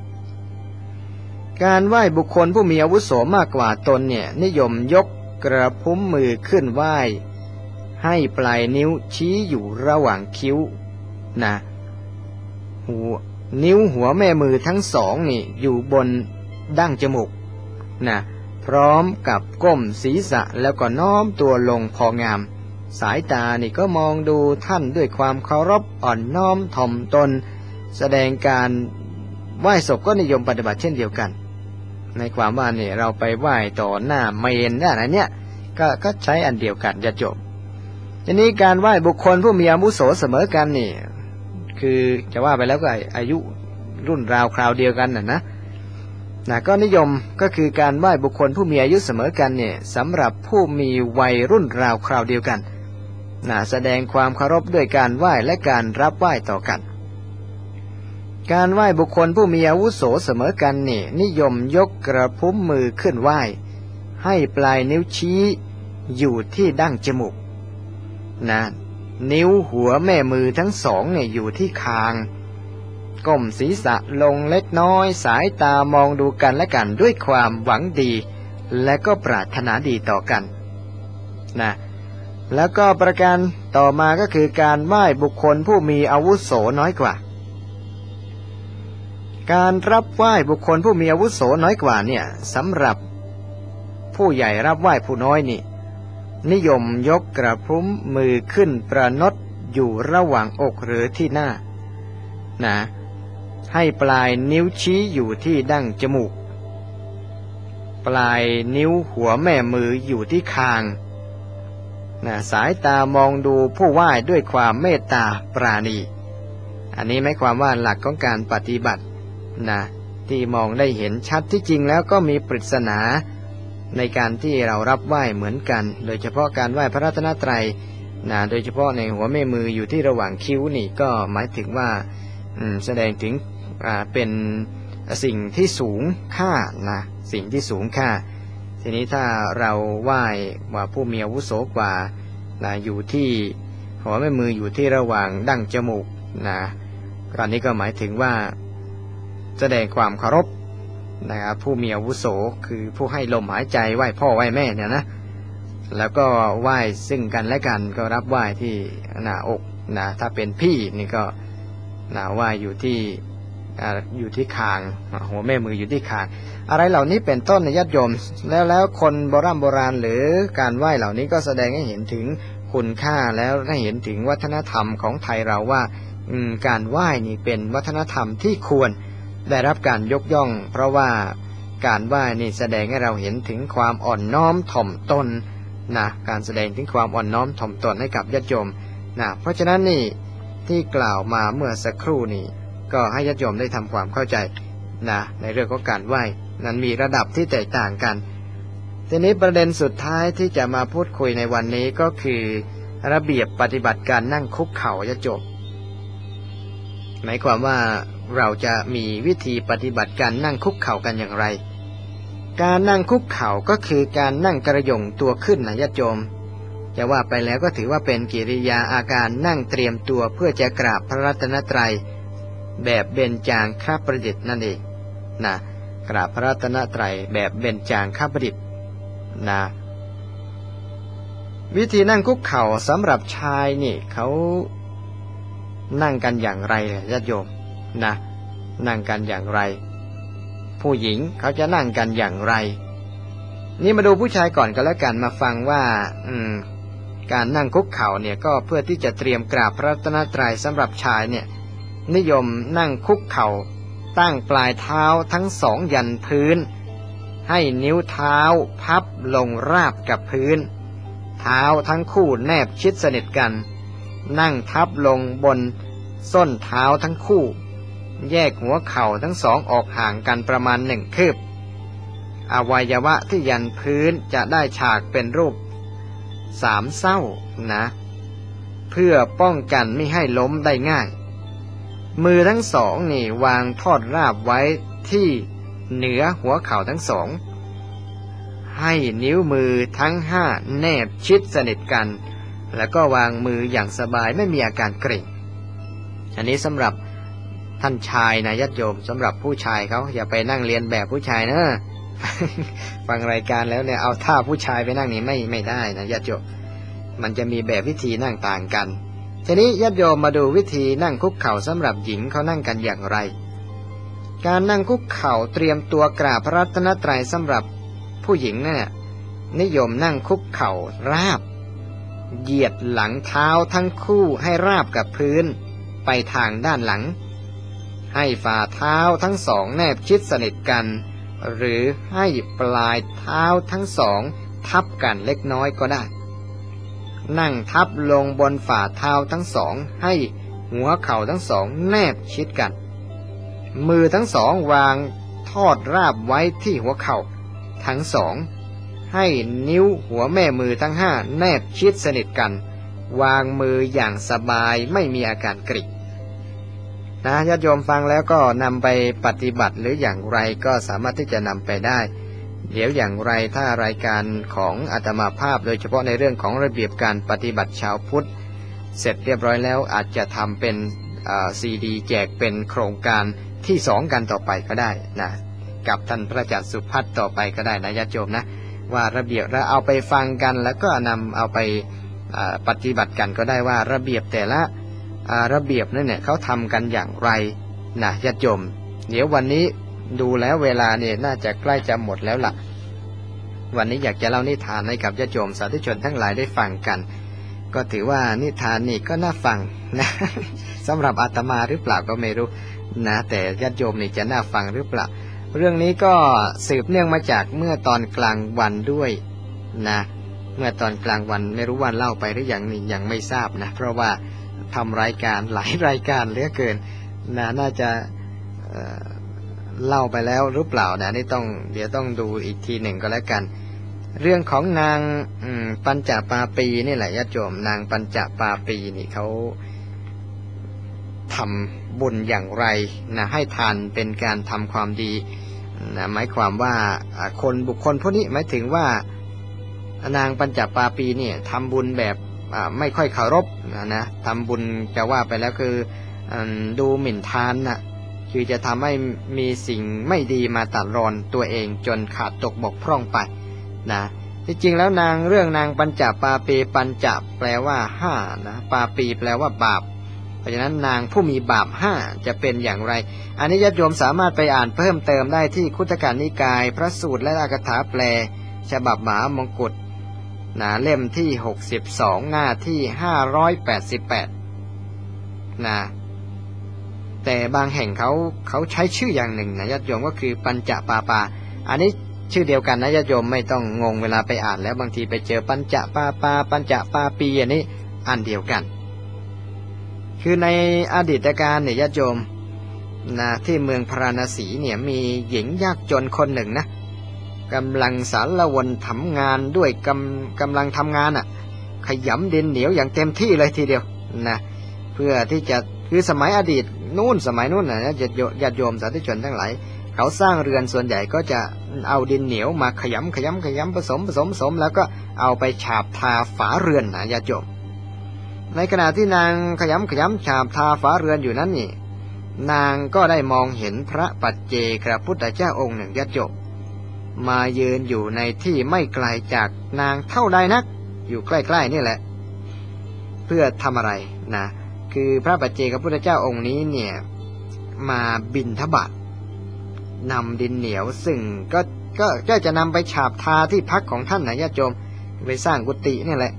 การไหว้บุคคลผู้มีอาวุโสมากกว่าตนเนี่ยนิยมยกกระพุ้มมือขึ้นไหว้ให้ปลายนิ้วชี้อยู่ระหว่างคิ้วนะหัวนิ้วหัวแม่มือทั้งสองนี่อยู่บนดั้งจมูกนะพร้อมกับก้มศีรษะแล้วก็น้อมตัวลงพองามสายตานี่ก็มองดูท่านด้วยความเคารพอ่อนน้อมถ่อมตนแสดงการไหว้ศพก็นิยมปฏิบัติเช่นเดียวกันในความว่าเนี่ยเราไปไหว้ต่อหน้าเมนอะไรเนี่ยก็ก็ใช้อันเดียวกันจะจบทีนี้การไหว้บุคคลผู้มีอาวุโสเสมอกันนี่คือจะว่าไปแล้วก็อายุรุ่นราวคราวเดียวกันน่ะนะนะก็นิยมก็คือการไหว้บุคคลผู้มีอายุเสมอกันเนี่ยสำหรับผู้มีวัยรุ่นราวคราวเดียวกันนะแสดงความเคารพด้วยการไหว้และการรับไหว้ต่อกันการไหว้บุคคลผู้มีอาวุโสเสมอกันนี่นิยมยกกระพุ้มมือขึ้นไหว้ให้ปลายนิ้วชี้อยู่ที่ดั้งจมูกนะนิ้วหัวแม่มือทั้งสองเนี่ยอยู่ที่คางก้มศีรษะลงเล็กน้อยสายตามองดูกันและกันด้วยความหวังดีและก็ปรารถนาดีต่อกันนะแล้วก็ประการต่อมาก็คือการไหว้บุคคลผู้มีอาวุโสน้อยกว่าการรับไหว้บุคคลผู้มีอาวุโสน้อยกว่าเนี่ยสำหรับผู้ใหญ่รับไหว้ผู้น้อยนี่นิยมยกกระพุ้มมือขึ้นประนดอยู่ระหว่างอกหรือที่หน้านะให้ปลายนิ้วชี้อยู่ที่ดั้งจมูกปลายนิ้วหัวแม่มืออยู่ที่คางนะสายตามองดูผู้ไหว้ด้วยความเมตตาปราณีอันนี้หมายความว่าหลักของการปฏิบัตินะที่มองได้เห็นชัดที่จริงแล้วก็มีปริศนาในการที่เรารับไหว้เหมือนกันโดยเฉพาะการไหว้พระรัตนตรัยนะโดยเฉพาะในหัวแม่มืออยู่ที่ระหว่างคิ้วนี่ก็หมายถึงว่าแสดงถึงเป็นสิ่งที่สูงค่านะสิ่งที่สูงค่าทีนี้ถ้าเราไหว้ว่าผู้มีอาวุโสกว่านะอยู่ที่หัวแม่มืออยู่ที่ระหว่างดั้งจมูกนะตอนนี้ก็หมายถึงว่าแสดงความเคารพนะครับผู้มีอาวุโสคือผู้ให้ลมหายใจไหว้พ่อไหว้แม่เนี่ยนะแล้วก็ไหว้ซึ่งกันและกันก็รับไหว้ที่หน้าอกนะถ้าเป็นพี่นี่ก็นะไหว้อยู่ที่อยู่ที่คางหัวแม่มืออยู่ที่คางอะไรเหล่านี้เป็นต้นในญาติโยมแล้วแล้วคนโบราณโบราณหรือการไหว้เหล่านี้ก็แสดงให้เห็นถึงคุณค่าแล้วให้เห็นถึงวัฒนธรรมของไทยเราว่าการไหว้นี่เป็นวัฒนธรรมที่ควรได้รับการยกย่องเพราะว่าการไหว้นี่แสดงให้เราเห็นถึงความอ่อนน้อมถ่อมตนนะการแสดงถึงความอ่อนน้อมถ่อมตนให้กับญาติโยมนะเพราะฉะนั้นนี่ที่กล่าวมาเมื่อสักครู่นี้ก็ให้ญาติโยมได้ทำความเข้าใจนะในเรื่องของการไหว้นั้นมีระดับที่แตกต่างกันทีนี้ประเด็นสุดท้ายที่จะมาพูดคุยในวันนี้ก็คือระเบียบปฏิบัติการนั่งคุกเข่าญาติโยมหมายความว่าเราจะมีวิธีปฏิบัติการนั่งคุกเข่ากันอย่างไรการนั่งคุกเข่าก็คือการนั่งกระยงตัวขึ้นนะญาติโยมจะว่าไปแล้วก็ถือว่าเป็นกิริยาอาการนั่งเตรียมตัวเพื่อจะกราบพระรัตนตรัยแบบเบญจางคประดิษฐ์นั่นเองนะกราบพระรัตนตรัยแบบเบญจางคประดิษฐ์นะวิธีนั่งคุกเข่าสำหรับชายนี่เขานั่งกันอย่างไรญาติโยมนะนั่งกันอย่างไรผู้หญิงเขาจะนั่งกันอย่างไรนี่มาดูผู้ชายก่อนก็แล้วกันมาฟังว่าอืมการนั่งคุกเข่าเนี่ยก็เพื่อที่จะเตรียมกราบพระรัตนตรัยสำหรับชายเนี่ยนิยมนั่งคุกเข่าตั้งปลายเท้าทั้งสองยันพื้นให้นิ้วเท้าพับลงราบกับพื้นเท้าทั้งคู่แนบชิดสนิทกันนั่งทับลงบนส้นเท้าทั้งคู่แยกหัวเข่าทั้งสองออกห่างกันประมาณหนึ่งคืบอวัยวะที่ยันพื้นจะได้ฉากเป็นรูปสามเศร้านะเพื่อป้องกันไม่ให้ล้มได้ง่ายมือทั้งสองนี่วางทอดราบไว้ที่เหนือหัวเข่าทั้งสองให้นิ้วมือทั้งห้าแนบชิดสนิทกันแล้วก็วางมืออย่างสบายไม่มีอาการเกร็งอันนี้สำหรับท่านชายนะญาติโยมสำหรับผู้ชายเขาอย่าไปนั่งเรียนแบบผู้ชายนะ ฟังรายการแล้วเนี่ยเอาท่าผู้ชายไปนั่งนี่ไม่ไม่ได้นะญาติโยมมันจะมีแบบวิธีนั่งต่างกันทีนี้ญาติโยมมาดูวิธีนั่งคุกเข่าสำหรับหญิงเขานั่งกันอย่างไรการนั่งคุกเข่าเตรียมตัวกราบพระรัตนตรัยสำหรับผู้หญิงเนี่ยนิยมนั่งคุกเข่าราบเหยียดหลังเท้าทั้งคู่ให้ราบกับพื้นไปทางด้านหลังให้ฝ่าเท้าทั้งสองแนบชิดสนิทกันหรือให้ปลายเท้าทั้งสองทับกันเล็กน้อยก็ได้นั่งทับลงบนฝ่าเท้าทั้งสองให้หัวเข่าทั้งสองแนบชิดกันมือทั้งสองวางทอดราบไว้ที่หัวเข่าทั้งสองให้นิ้วหัวแม่มือทั้งห้าแนบชิดสนิทกันวางมืออย่างสบายไม่มีอาการกริกนะญาติโยมฟังแล้วก็นำไปปฏิบัติหรืออย่างไรก็สามารถที่จะนำไปได้เดี๋ยวอย่างไรถ้ารายการของอาตมาภาพโดยเฉพาะในเรื่องของระเบียบการปฏิบัติชาวพุทธเสร็จเรียบร้อยแล้วอาจจะทำเป็นซีดีแจกเป็นโครงการที่สองกันต่อไปก็ได้นะกับท่านพระอาจารย์สุพัฒน์ต่อไปก็ได้นะญาติโยมนะว่าระเบียบแล้วเอาไปฟังกันแล้วก็นำเอาไปปฏิบัติกันก็ได้ว่าระเบียบแต่ละระเบียบนั่นเนี่ยเขาทำกันอย่างไรนะญาติโยมเดี๋ยววันนี้ดูแล้วเวลาเนี่ยน่าจะใกล้จะหมดแล้วล่ะวันนี้อยากจะเล่านิทานให้กับญาติโยมสาธุชนทั้งหลายได้ฟังกันก็ถือว่านิทานนี่ก็น่าฟังนะ สำหรับอาตมาหรือเปล่าก็ไม่รู้นะแต่ญาติโยมนี่จะน่าฟังหรือเปล่าเรื่องนี้ก็สืบเนื่องมาจากเมื่อตอนกลางวันด้วยนะเมื่อตอนกลางวันไม่รู้ว่าเล่าไปหรือยังนี่ยังไม่ทราบนะเพราะว่าทำรายการหลายรายการเหลือเกินนะน่าจะเอ่อเล่าไปแล้วหรือเปล่านะนี่ต้องเดี๋ยวต้องดูอีกทีหนึ่งก็แล้วกันเรื่องของนางปัญจปาปีนี่แหละญาติโยมนางปัญจปาปีนี่เขาทำบุญอย่างไรนะให้ทานเป็นการทำความดีนะหมายความว่าคนบุคคลพวกนี้หมายถึงว่านางปัญจปาปีเนี่ยทำบุญแบบไม่ค่อยเคารพนะนะทำบุญจะว่าไปแล้วคือดูหมิ่นทานนะคือจะทำให้มีสิ่งไม่ดีมาตัดรอนตัวเองจนขาดตกบกพร่องไปนะที่จริงแล้วนางเรื่องนางปัญจปาปีปัญจแปลว่าห้านะปาปีแปลว่าบาปเพราะฉะนั้นนางผู้มีบาปห้าจะเป็นอย่างไรอันนี้ญาติโยมสามารถไปอ่านเพิ่มเติมได้ที่คุตกนิกายพระสูตรและอักถาแปลฉบับมหามงกุฎนะเล่มที่หกสิบสองหน้าที่ห้าร้อยแปดสิบแปดนะแต่บางแห่งเขาเขาใช้ชื่ออย่างหนึ่งนะญาติโยมก็คือปัญจปาปาอันนี้ชื่อเดียวกันนะญาติโยมไม่ต้องงงเวลาไปอ่านแล้วบางทีไปเจอปัญจปาปาปัญจปาปีอันนี้อันเดียวกันคือในอดีตการเนี่ยญาติโยมนะที่เมืองพาราณสีเนี่ยมีหญิงยากจนคนหนึ่งนะกำลังสารวนทำงานด้วยกำกำลังทำงานอ่ะขยำดินเหนียวอย่างเต็มที่เลยทีเดียวนะเพื่อที่จะคือสมัยอดีตนู่นสมัยนู่นนะญาติญาติโยมสาธุชนทั้งหลายเขาสร้างเรือนส่วนใหญ่ก็จะเอาดินเหนียวมาขยำขยำขยำผสมผสมผสมแล้วก็เอาไปฉาบทาฝาเรือนนะญาติโยมในขณะที่นางขยำขยำฉาบทาฝาเรือนอยู่นั้นนี่นางก็ได้มองเห็นพระปัจเจกพระพุทธเจ้าองค์หนึ่งญาติโยมมายืนอยู่ในที่ไม่ไกลจากนางเท่าใดนักอยู่ใกล้ๆนี่แหละเพื่อทำอะไรนะคือพระปัจเจกพระพุทธเจ้าองค์นี้เนี่ยมาบิณฑบาตนำดินเหนียวซึ่งก็ก็ก็จะนำไปฉาบทาที่พักของท่านนะญาติโยมไปสร้างกุฏินี่แหละ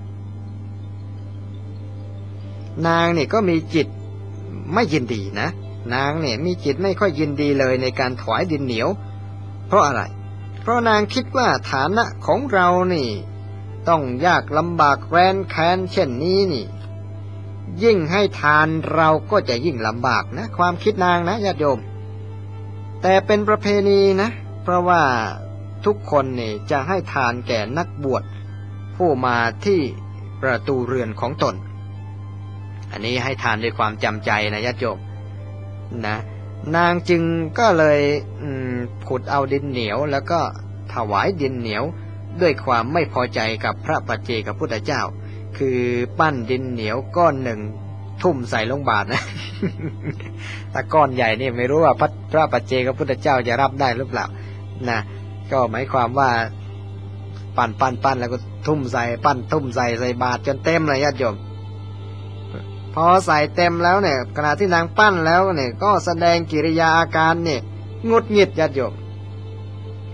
นางเนี่ยก็มีจิตไม่ยินดีนะนางเนี่ยมีจิตไม่ค่อยยินดีเลยในการถวายดินเหนียวเพราะอะไรเพราะนางคิดว่าฐานะของเรานี่ต้องยากลำบากแร้นแค้นเช่นนี้นี่ยิ่งให้ทานเราก็จะยิ่งลำบากนะความคิดนางนะญาติโยมแต่เป็นประเพณีนะเพราะว่าทุกคนนี่จะให้ทานแก่นักบวชผู้มาที่ประตูเรือนของตนอันนี้ให้ทานด้วยความจำใจนะญาติโยมนะนางจึงก็เลยขุดเอาดินเหนียวแล้วก็ถวายดินเหนียวด้วยความไม่พอใจกับพระปัจเจกพุทธเจ้าคือปั้นดินเหนียวก้อนหนึ่งทุ่มใส่ลงบาตรนะ ถ้าก้อนใหญ่นี่ไม่รู้ว่าพระพระปัจเจกพุทธเจ้าจะรับได้หรือเปล่านะก็หมายความว่าปั้นปั้นปั้นแล้วก็ทุ่มใส่ปั้นทุ่มใส่ใส่บาตรจนเต็มเลยญาติโยมพอใส่เต็มแล้วเนี่ยขณะที่นางปั้นแล้วเนี่ยก็แสดงกิริยาอาการเนี่ยงุดหงิดญาติโยม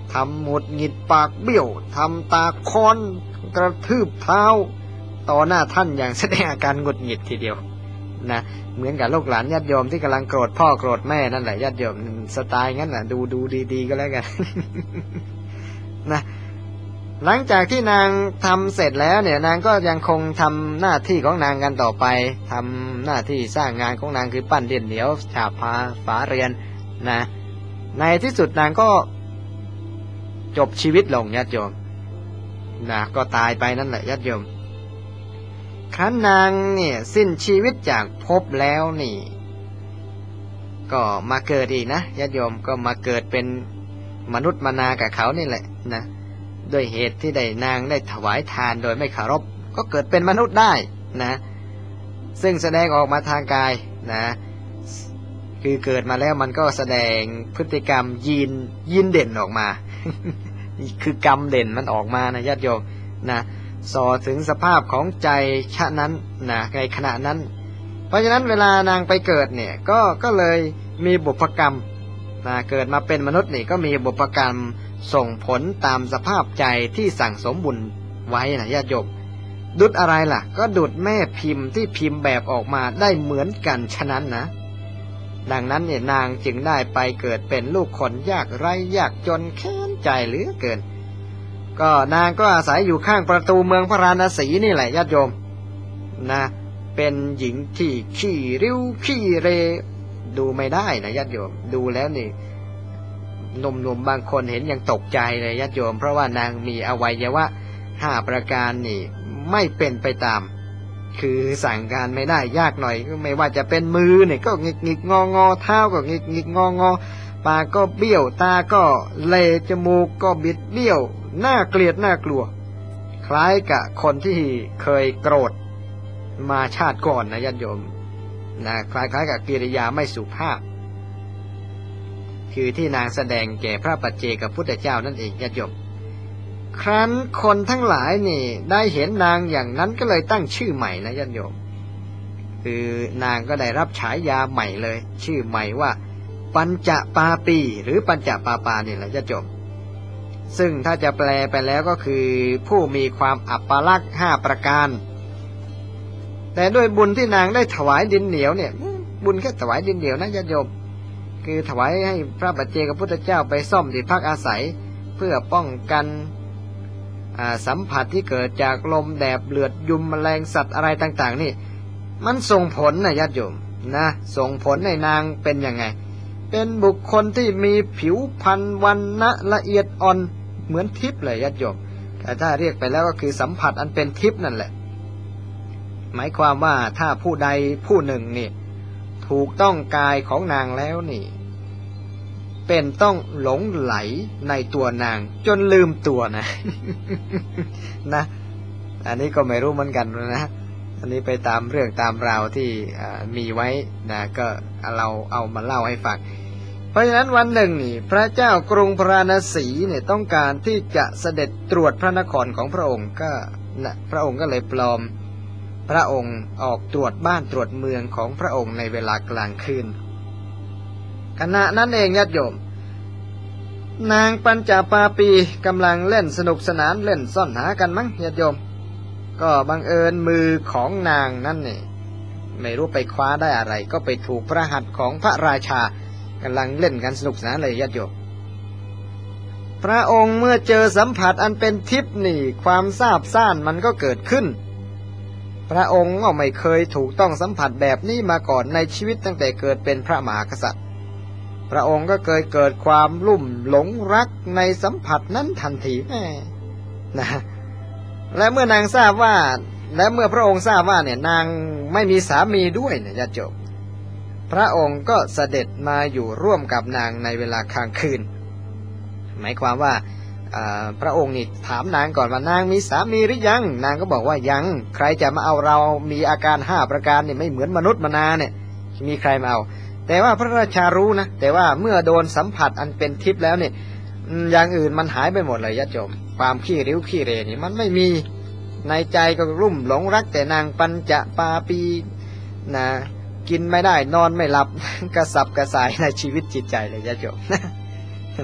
ทำหงุดหงิดปากเบี้ยวทำตาค้อนกระทืบเท้าต่อหน้าท่านอย่างแสดงอาการหงุดหงิดทีเดียวนะเหมือนกับลูกหลานญาติโยมที่กำลังโกรธพ่อโกรธแม่นั่นแหละญาติโยมสไตล์งั้นน่ะดูดูดีๆก็แล้วกัน นะหลังจากที่นางทำเสร็จแล้วเนี่ยนางก็ยังคงทำหน้าที่ของนางกันต่อไปทำหน้าที่สร้างงานของนางคือปั้นดินเหนียวฉาบผาฝาเรือนนะในที่สุดนางก็จบชีวิตลงญาติโยมนะก็ตายไปนั่นแหละญาติโยมครั้นนางเนี่ยสิ้นชีวิตจากภพแล้วนี่ก็มาเกิดอีกนะญาติโยมก็มาเกิดเป็นมนุษย์มนากับเขานี่แหละนะด้วยเหตุที่ได้นางได้ถวายทานโดยไม่เคารพก็เกิดเป็นมนุษย์ได้นะซึ่งแสดงออกมาทางกายนะคือเกิดมาแล้วมันก็แสดงพฤติกรรมยีนยีนเด่นออกมา คือกรรมเด่นมันออกมานะญาติโยมนะส่อถึงสภาพของใจชะนั้นนะในขณะนั้นเพราะฉะนั้นเวลานางไปเกิดเนี่ยก็ก็เลยมีบุพกรรมนะเกิดมาเป็นมนุษย์นี่ก็มีบุพกรรมส่งผลตามสภาพใจที่สั่งสมบุญไว้นะญาติโยมดุจอะไรล่ะก็ดุจแม่พิมพ์ที่พิมพ์แบบออกมาได้เหมือนกันฉะนั้นนะดังนั้นเนี่ยนางจึงได้ไปเกิดเป็นลูกคนยากไร้ยากจนแค้นใจเหลือเกินก็นางก็อาศัยอยู่ข้างประตูเมืองพระราณสีนี่แหละญาติโยมนะเป็นหญิงที่ขี้ริ้วขี้เรดูไม่ได้นะญาติโยมดูแล้วนี่หนุ่มๆบางคนเห็นยังตกใจเลยญาติโยมเพราะว่านางมีอวัยวะห้าประการนี่ไม่เป็นไปตามคือสั่งการไม่ได้ยากหน่อยไม่ว่าจะเป็นมือเนี่ยก็งิกงิกงองอเท้าก็งิกงิกงองอปากก็เบี้ยวตาก็เลจมูกก็บิดเบี้ยวน่าเกลียดน่ากลัวคล้ายกับคนที่เคยโกรธมาชาติก่อนนะญาติโยมนะคล้ายๆกับกิริยาไม่สุภาพคือที่นางแสดงแก่พระปัจเจกพุทธเจ้านั่นเองญาติโยมครั้นคนทั้งหลายนี่ได้เห็นนางอย่างนั้นก็เลยตั้งชื่อใหม่นะญาติโยมคือนางก็ได้รับฉายาใหม่เลยชื่อใหม่ว่าปัญจปาปีหรือปัญจปาปานี่แหละญาติโยมซึ่งถ้าจะแปลไปแล้วก็คือผู้มีความอัปลักษณ์ห้าประการแต่ด้วยบุญที่นางได้ถวายดินเหนียวเนี่ยบุญแค่ถวายดินเหนียวนะญาติโยมคือถวายให้พระปัจเจกพุทธเจ้าไปซ่อมที่พักอาศัยเพื่อป้องกันสัมผัสที่เกิดจากลมแดดเลือดยุงแมลงสัตว์อะไรต่างๆนี่มันส่งผลนะญาติโยมนะส่งผลในนางเป็นยังไงเป็นบุคคลที่มีผิวพรรณวรรณะละเอียดอ่อนเหมือนทิพย์เลยญาติโยมแต่ถ้าเรียกไปแล้วก็คือสัมผัสอันเป็นทิพย์นั่นแหละหมายความว่าถ้าผู้ใดผู้หนึ่งนี่ถูกต้องกายของนางแล้วนี่เป็นต้องหลงไหลในตัวนางจนลืมตัวนะ นะอันนี้ก็ไม่รู้เหมือนกันนะอันนี้ไปตามเรื่องตามราวที่มีไว้นะก็เราเอามาเล่าให้ฟังเพราะฉะนั้นวันหนึ่งนี่พระเจ้ากรุงพระราณสีเนี่ยต้องการที่จะเสด็จตรวจพระนครของพระองค์ก็นะพระองค์ก็เลยปลอมพระองค์ออกตรวจบ้านตรวจเมืองของพระองค์ในเวลากลางคืนขณะนั้นเองญาติโยมนางปัญจปาปีกำลังเล่นสนุกสนานเล่นซ่อนหากันมั้งญาติโยมก็บังเอิญมือของนางนั่นนี่ไม่รู้ไปคว้าได้อะไรก็ไปถูกพระหัตถ์ของพระราชากำลังเล่นกันสนุกสนานเลยญาติโยมพระองค์เมื่อเจอสัมผัสอันเป็นทิพย์นี่ความซาบซ่านมันก็เกิดขึ้นพระองค์ก็ไม่เคยถูกต้องสัมผัสแบบนี้มาก่อนในชีวิตตั้งแต่เกิดเป็นพระมหากษัตริย์พระองค์ก็เคยเกิดความลุ่มหลงรักในสัมผัสนั้นทันทีแม่นะและเมื่อนางทราบว่าและเมื่อพระองค์ทราบว่าเนี่ยนางไม่มีสามีด้วยเนี่ยญาติโยมพระองค์ก็เสด็จมาอยู่ร่วมกับนางในเวลากลางคืนหมายความว่าพระองค์นี่ถามนางก่อนว่านางมีสามีหรือยังนางก็บอกว่ายังใครจะมาเอาเรามีอาการห้าประการเนี่ยไม่เหมือนมนุษย์มนาเนี่ยมีใครมาเอาแต่ว่าพระราชารู้นะแต่ว่าเมื่อโดนสัมผัสอันเป็นทิพย์แล้วเนี่ยอย่างอื่นมันหายไปหมดเลยญาติโยมความขี้ริ้วขี้เรนี่มันไม่มีในใจก็รุ่มหลงรักแต่นางปัญจปาปีนะกินไม่ได้นอนไม่หลับกระสับกระส่ายในชีวิตจิตใจเลยญาติโยม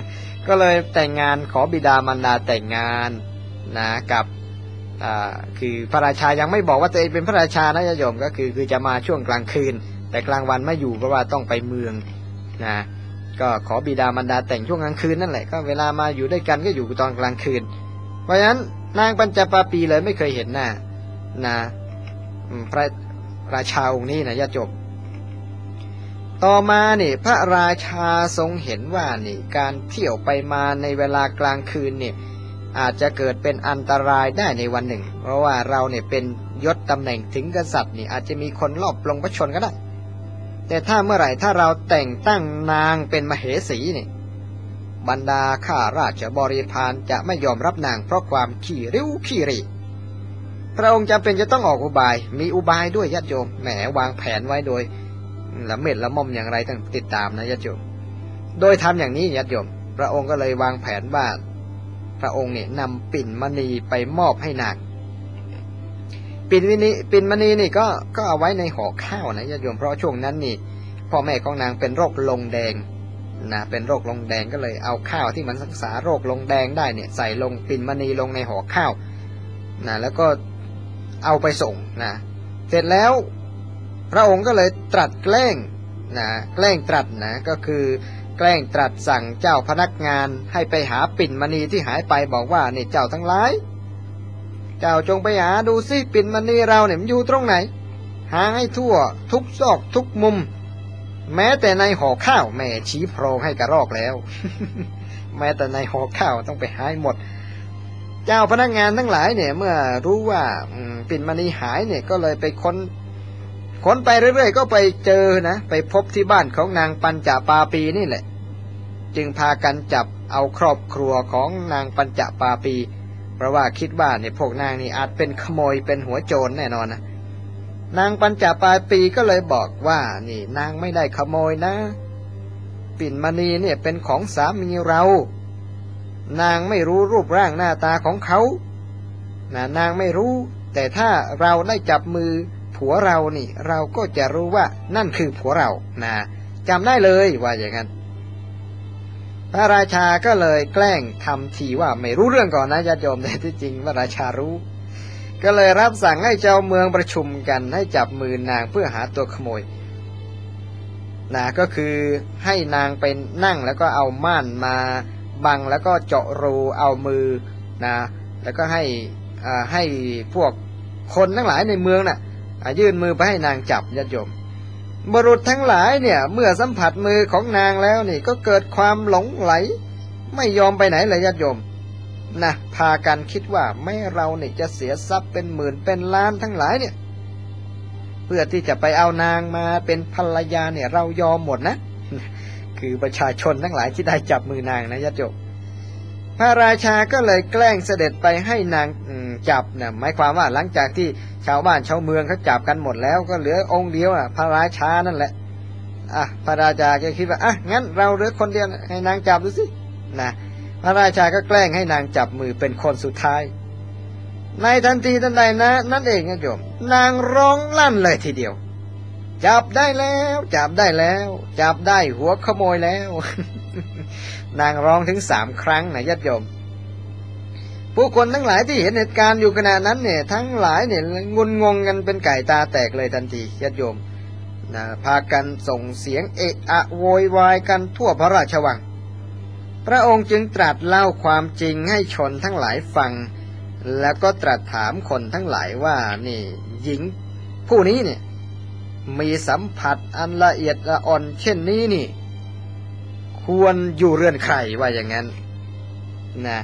ก็เลยแต่งงานขอบิดามารดาแต่งงานนะกับอ่าคือพระราชายังไม่บอกว่าตัวเองเป็นพระราชานะโยมก็คือคือจะมาช่วงกลางคืนแต่กลางวันไม่อยู่เพราะว่าต้องไปเมืองนะก็ขอบิดามารดาแต่งช่วงกลางคืนนั่นแหละก็เวลามาอยู่ด้วยกันก็อยู่ตอนกลางคืนเพราะฉะนั้นนางปัญจปาปีเลยไม่เคยเห็นหน้านะพระราชาองค์นี้นะญาติโยมต่อมานี่พระราชาทรงเห็นว่านี่การเที่ยวไปมาในเวลากลางคืนนี่อาจจะเกิดเป็นอันตรายได้ในวันหนึ่งเพราะว่าเราเนี่ยเป็นยศตำแหน่งถึงกษัตริย์นี่อาจจะมีคนลอบปลงพระชนก็ได้แต่ถ้าเมื่อไหร่ถ้าเราแต่งตั้งนางเป็นมเหสีนี่บรรดาข้าราชบริพารจะไม่ยอมรับนางเพราะความขี้ริ้วขี้รีพระองค์จำเป็นจะต้องออกอุบายมีอุบายด้วยญาติโยมแหมวางแผนไว้โดยละเม็ดละม่อมอย่างไรต้องติดตามนะญาติโยมโดยทำอย่างนี้ญาติโยมพระองค์ก็เลยวางแผนว่าพระองค์เนี่ยนำปิ่นมณีไปมอบให้นางปิ่นมณีปิ่นมณีนี่ก็ก็เอาไว้ในห่อข้าวนะญาติโยมเพราะช่วงนั้นนี่พ่อแม่ของนางเป็นโรคลงแดงนะเป็นโรคลงแดงก็เลยเอาข้าวที่มันรักษาโรคลงแดงได้เนี่ยใส่ลงปิ่นมณีลงในห่อข้าวนะแล้วก็เอาไปส่งนะเสร็จแล้วพระองค์ก็เลยตรัสแกล้งนะแกล้งตรัสนะก็คือแกล้งตรัสสั่งเจ้าพนักงานให้ไปหาปิ่นมณีที่หายไปบอกว่านี่เจ้าทั้งหลายเจ้าจงไปหาดูซิปิ่นมณีเราเนี่ยมันอยู่ตรงไหนหาให้ทั่วทุกซอกทุกมุมแม้แต่ในห่อข้าวแม่ชี้โพรงให้กระรอกแล้ว แม้แต่ในห่อข้าวต้องไปหาหมดเจ้าพนักงานทั้งหลายเนี่ยเมื่อรู้ว่าปิ่นมณีหายเนี่ยก็เลยไปค้นค้นไปเรื่อยๆก็ไปเจอนะไปพบที่บ้านของนางปัญจปาปีนี่แหละจึงพากันจับเอาครอบครัวของนางปัญจปาปีเพราะว่าคิดว่าเนี่ยพวกนางนี่อาจเป็นขโมยเป็นหัวโจรแน่นอนนะนางปัญจปาปีก็เลยบอกว่านี่นางไม่ได้ขโมยนะปิ่นมณีเนี่ยเป็นของสามีเรานางไม่รู้รูปร่างหน้าตาของเขานะนางไม่รู้แต่ถ้าเราได้จับมือผัวเรานี่เราก็จะรู้ว่านั่นคือผัวเรานะจำได้เลยว่าอย่างนั้นพระราชาก็เลยแกล้งทำทีว่าไม่รู้เรื่องก่อนนะญาติโยมแต่ที่จริงพระราชารู้ก็เลยรับสั่งให้เจ้าเมืองประชุมกันให้จับมือนางเพื่อหาตัวขโมยนะก็คือให้นางเป็นนั่งแล้วก็เอาม่านมาบังแล้วก็เจาะรูเอามือนะแล้วก็ให้อ่าให้พวกคนทั้งหลายในเมืองน่ะยื่นมือไปให้นางจับญาติโยมบุรุษทั้งหลายเนี่ยเมื่อสัมผัสมือของนางแล้วนี่ก็เกิดความหลงไหลไม่ยอมไปไหนเลยญาติโยมนะพากันคิดว่าแม้เราเนี่ยจะเสียทรัพย์เป็นหมื่นเป็นล้านทั้งหลายเนี่ยเพื่อที่จะไปเอานางมาเป็นภรรยาเนี่ยเรายอมหมดนะ คือประชาชนทั้งหลายที่ได้จับมือนางนะญาติโยมพระราชาก็เลยแกล้งเสด็จไปให้นางจับนะหมายความว่าหลังจากที่ชาวบ้านชาวเมืองเขาจับกันหมดแล้วก็เหลือองค์เดียวอ่ะพระราชานั่นแหละอ่ะพระราชาก็คิดว่าอ่ะงั้นเราเหลือคนเดียวให้นางจับดูสินะพระราชาก็แกล้งให้นางจับมือเป็นคนสุดท้ายในทันทีทันใดนะนั่นเองนะโยมนางร้องลั่นเลยทีเดียวจับได้แล้วจับได้แล้วจับได้หัวขโมยแล้ว นางร้องถึงสามครั้งนะญาติโยมผู้คนทั้งหลายที่เห็นเหตุการณ์อยู่ขณะนั้นเนี่ยทั้งหลายเนี่ยงุนงงกันเป็นไก่ตาแตกเลยทันทีญาติโยมนะพากันส่งเสียงเอะอะโวยวายกันทั่วพระราชวังพระองค์จึงตรัสเล่าความจริงให้ชนทั้งหลายฟังแล้วก็ตรัสถามคนทั้งหลายว่านี่หญิงผู้นี้เนี่ยมีสัมผัสอันละเอียดละอ่อนเช่นนี้นี่ควรอยู่เรือนใครว่าอย่างนั้นนะ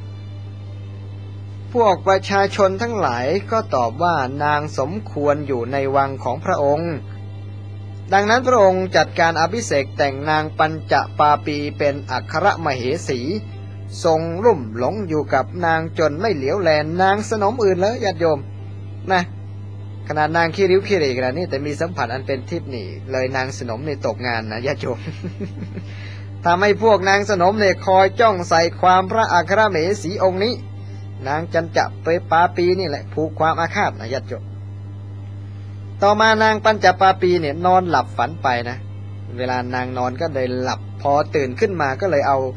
พวกประชาชนทั้งหลายก็ตอบว่านางสมควรอยู่ในวังของพระองค์ดังนั้นพระองค์จัดการอภิเษกแต่งนางปัญจปาปีเป็นอัครมเหสีทรงรุ่มหลงอยู่กับนางจนไม่เหลียวแลนางสนมอื่นเลยญาติโยมนะขนาดนางขี้ริ้วขี้เหร่ขนาดนี้แต่มีสัมผัสอันเป็นทิพย์นี่เลยนางสนมนี่ตกงานนะญาติโยม ทำให้พวกนางสนมเนี่ยคอยจ้องใส่ความพระอัครมเหสีองค์นี้นางจันจะไปปาปีนี่แหละผูกความอาฆาตนะญาติโยมต่อมานางปัญจปาปีเนี่ยนอนหลับฝันไปนะเวลานางนอนก็เลยหลับพอตื่นขึ้นมาก็เลยเอา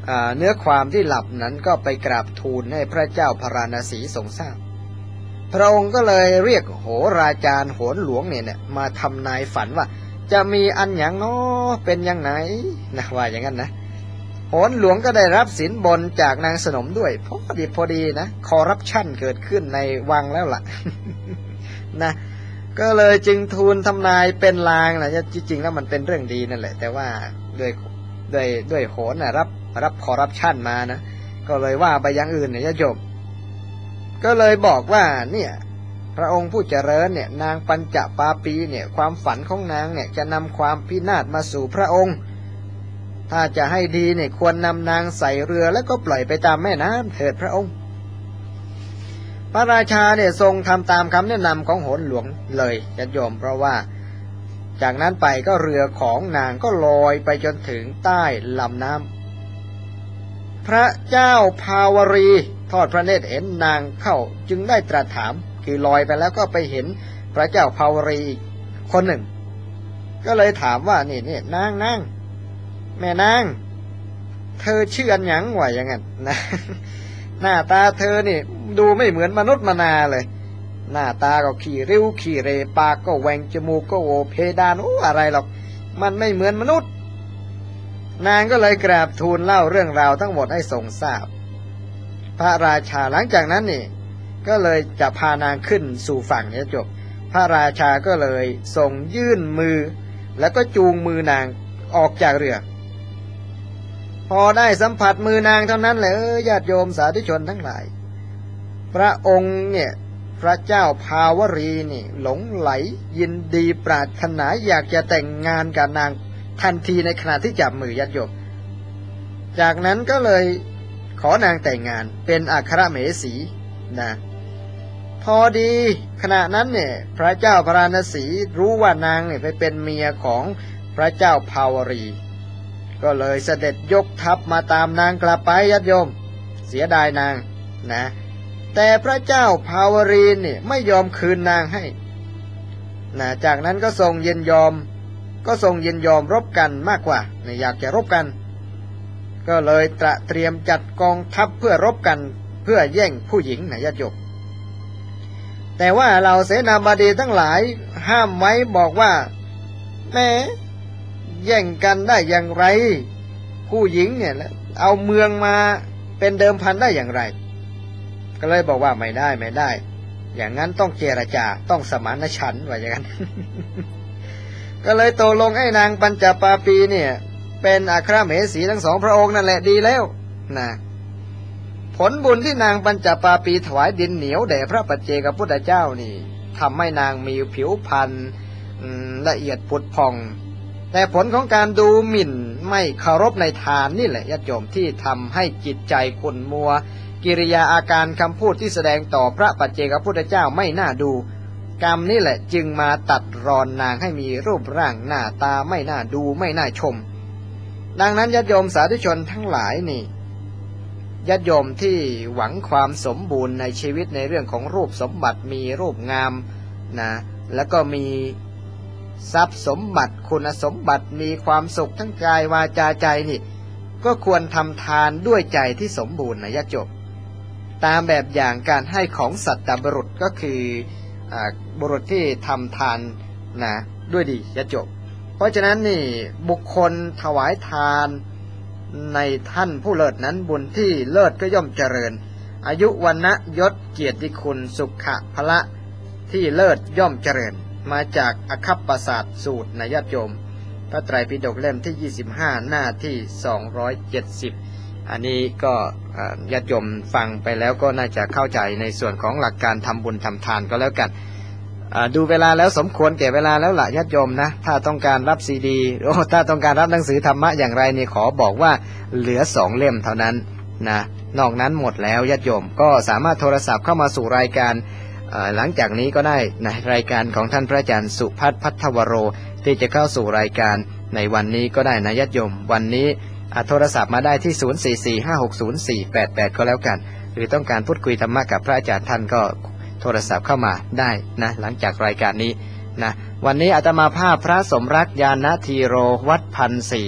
เนื้อความที่หลับนั้นก็ไปกราบทูลให้พระเจ้าพาราณสีทรงทราบพระองค์ก็เลยเรียกโหราจารย์โหนหลวงเนี่ยมาทำนายฝันว่าจะมีอันอย่างน้อเป็นอย่างไหนนะว่าอย่างนั้นนะโหนหลวงก็ได้รับสินบนจากนางสนมด้วยพอดีพอดีนะคอร์รัปชันเกิดขึ้นในวังแล้วล่ะ นะก็เลยจึงทูลทำนายเป็นลางนะจริงๆแล้วมันเป็นเรื่องดีนั่นแหละแต่ว่าด้วยด้วยด้วยโหนนะรับรับคอร์รัปชันมานะก็เลยว่าไปอย่างอื่นเนี่ยโยมก็เลยบอกว่าเนี่ยพระองค์ผู้เจริญเนี่ยนางปัญจปาปีเนี่ยความฝันของนางเนี่ยจะนำความพินาศมาสู่พระองค์ถ้าจะให้ดีเนี่ยควรนำนางใส่เรือแล้วก็ปล่อยไปตามแม่น้ำเถิดพระองค์พระราชาเนี่ยทรงทำตามคำแนะนำของโหนหลวงเลยญาติโยมเพราะว่าจากนั้นไปก็เรือของนางก็ลอยไปจนถึงใต้ลำน้ำพระเจ้าภาวรีทอดพระเนตรเห็นนางเข้าจึงได้ตรัสถามคือลอยไปแล้วก็ไปเห็นพระเจ้าภาวรีอีกคนหนึ่งก็เลยถามว่านี่นี่นางนางแม่นางเธอชื่ออันหยังวะอย่างนั้นนะหน้าตาเธอนี่ดูไม่เหมือนมนุษย์มนาเลยหน้าตาก็ขี้ริ้วขี้เรปากก็แหว่งจมูกก็โอเพดานโอ้อะไรหรอกมันไม่เหมือนมนุษย์นางก็เลยกราบทูลเล่าเรื่องราวทั้งหมดให้ทรงทราบพระราชาหลังจากนั้นนี่ก็เลยจะพานางขึ้นสู่ฝั่งเนี่ยจบพระราชาก็เลยทรงยื่นมือแล้วก็จูงมือนางออกจากเรือพอได้สัมผัสมือนางเท่านั้นเลยญาติโยมสาธุชนทั้งหลายพระองค์เนี่ยพระเจ้าภาวรีนี่หลงไหลยินดีปรารถนาอยากจะแต่งงานกับนางทันทีในขณะที่จับมือญาติโยมจากนั้นก็เลยขอนางแต่งงานเป็นอัครมเหสีนะพอดีขณะนั้นเนี่ยพระเจ้าพาราณสีรู้ว่านางเนี่ยไปเป็นเมียของพระเจ้าภาวรีก็เลยเสด็จยกทัพมาตามนางกลับไปญาติโยมเสียดายนางนะแต่พระเจ้าภาวรีเนี่ยไม่ยอมคืนนางให้นะจากนั้นก็ทรงยินยอมก็ทรงยินยอมรบกันมากกว่าเนี่ยอยากจะรบกันก็เลยตระเตรียมจัดกองทัพเพื่อรบกันเพื่อแย่งผู้หญิงนะญาติโยมแต่ว่าเราเสนาบดีทั้งหลายห้ามไว้บอกว่าแม้แย่งกันได้อย่างไรผู้หญิงเนี่ยเอาเมืองมาเป็นเดิมพันได้อย่างไรก็เลยบอกว่าไม่ได้ไม่ได้อย่างนั้นต้องเจรจาต้องสมานฉันท์ว่าอย่างนั้น ก็เลยตกลงให้นางปัญจปาปีเนี่ยเป็นอัครมเหสีทั้งสองพระองค์นั่นแหละดีแล้วนะผลบุญที่นางปัญจปาปีถวายดินเหนียวแด่พระปัจเจกพุทธเจ้านี่ทำให้นางมีผิวพรรณละเอียดผุดผ่องแต่ผลของการดูหมิ่นไม่เคารพในทานนี่แหละญาติโยมที่ทำให้จิตใจขุ่นมัวกิริยาอาการคำพูดที่แสดงต่อพระปัจเจกพุทธเจ้าไม่น่าดูกรรมนี่แหละจึงมาตัดรอนนางให้มีรูปร่างหน้าตาไม่น่าดูไม่น่าชมดังนั้นญาติโยมสาธุชนทั้งหลายนี่ญาติโยมที่หวังความสมบูรณ์ในชีวิตในเรื่องของรูปสมบัติมีรูปงามนะแล้วก็มีทรัพย์สมบัติคุณสมบัติมีความสุขทั้งกายวาจาใจนี่ก็ควรทำทานด้วยใจที่สมบูรณ์นะญาติโยมตามแบบอย่างการให้ของสัตตบุรุษก็คืออ่าบุรุษที่ทำทานนะด้วยดีญาติโยมเพราะฉะนั้นนี่บุคคลถวายทานในท่านผู้เลิศนั้นบุญที่เลิศก็ย่อมเจริญอายุวรรณยศเกียรติคุณสุขะพละที่เลิศย่อมเจริญมาจากอคัปปศาสตร์สูตรนะญาติโยมพระไตรปิฎกเล่มที่ยี่สิบห้าหน้าที่สองร้อยเจ็ดสิบอันนี้ก็ญาติโยมฟังไปแล้วก็น่าจะเข้าใจในส่วนของหลักการทำบุญทำทานก็แล้วกันดูเวลาแล้วสมควรแก่เวลาแล้วล่ะญาติโยมนะถ้าต้องการรับซีดีโอ้ถ้าต้องการรับหนังสือธรรมะอย่างไรนี่ขอบอกว่าเหลือสองเล่มเท่านั้นนะนอกนั้นหมดแล้วญาติโยมก็สามารถโทรศัพท์เข้ามาสู่รายการหลังจากนี้ก็ได้ในรายการของท่านพระอาจารย์สุพัฒน์พัทวโรที่จะเข้าสู่รายการในวันนี้ก็ได้นะญาติโยมวันนี้โทรศัพท์มาได้ที่ศูนย์ สี่ สี่ ห้า หก ศูนย์ สี่ แปด แปดก็แล้วกันหรือต้องการพูดคุยธรรมะกับพระอาจารย์ท่านก็โทรศัพท์เข้ามาได้นะหลังจากรายการนี้นะวันนี้อาตมาภาพพระสมรักญาณธีโรวัดพันศรี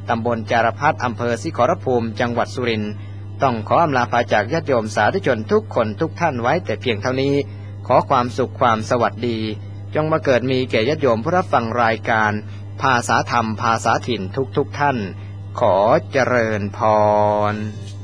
ตำบลจารพัฒน์อำเภอศรีขอรภูมิจังหวัดสุรินทร์ต้องขออำลาพาจากญาติโยมสาธุชนทุกคนทุกท่านไว้แต่เพียงเท่านี้ขอความสุขความสวัสดีจงมาเกิดมีแก่ญาติโยมผู้รับฟังรายการภาษาธรรมภาษาถิ่นทุกๆท่านขอเจริญพร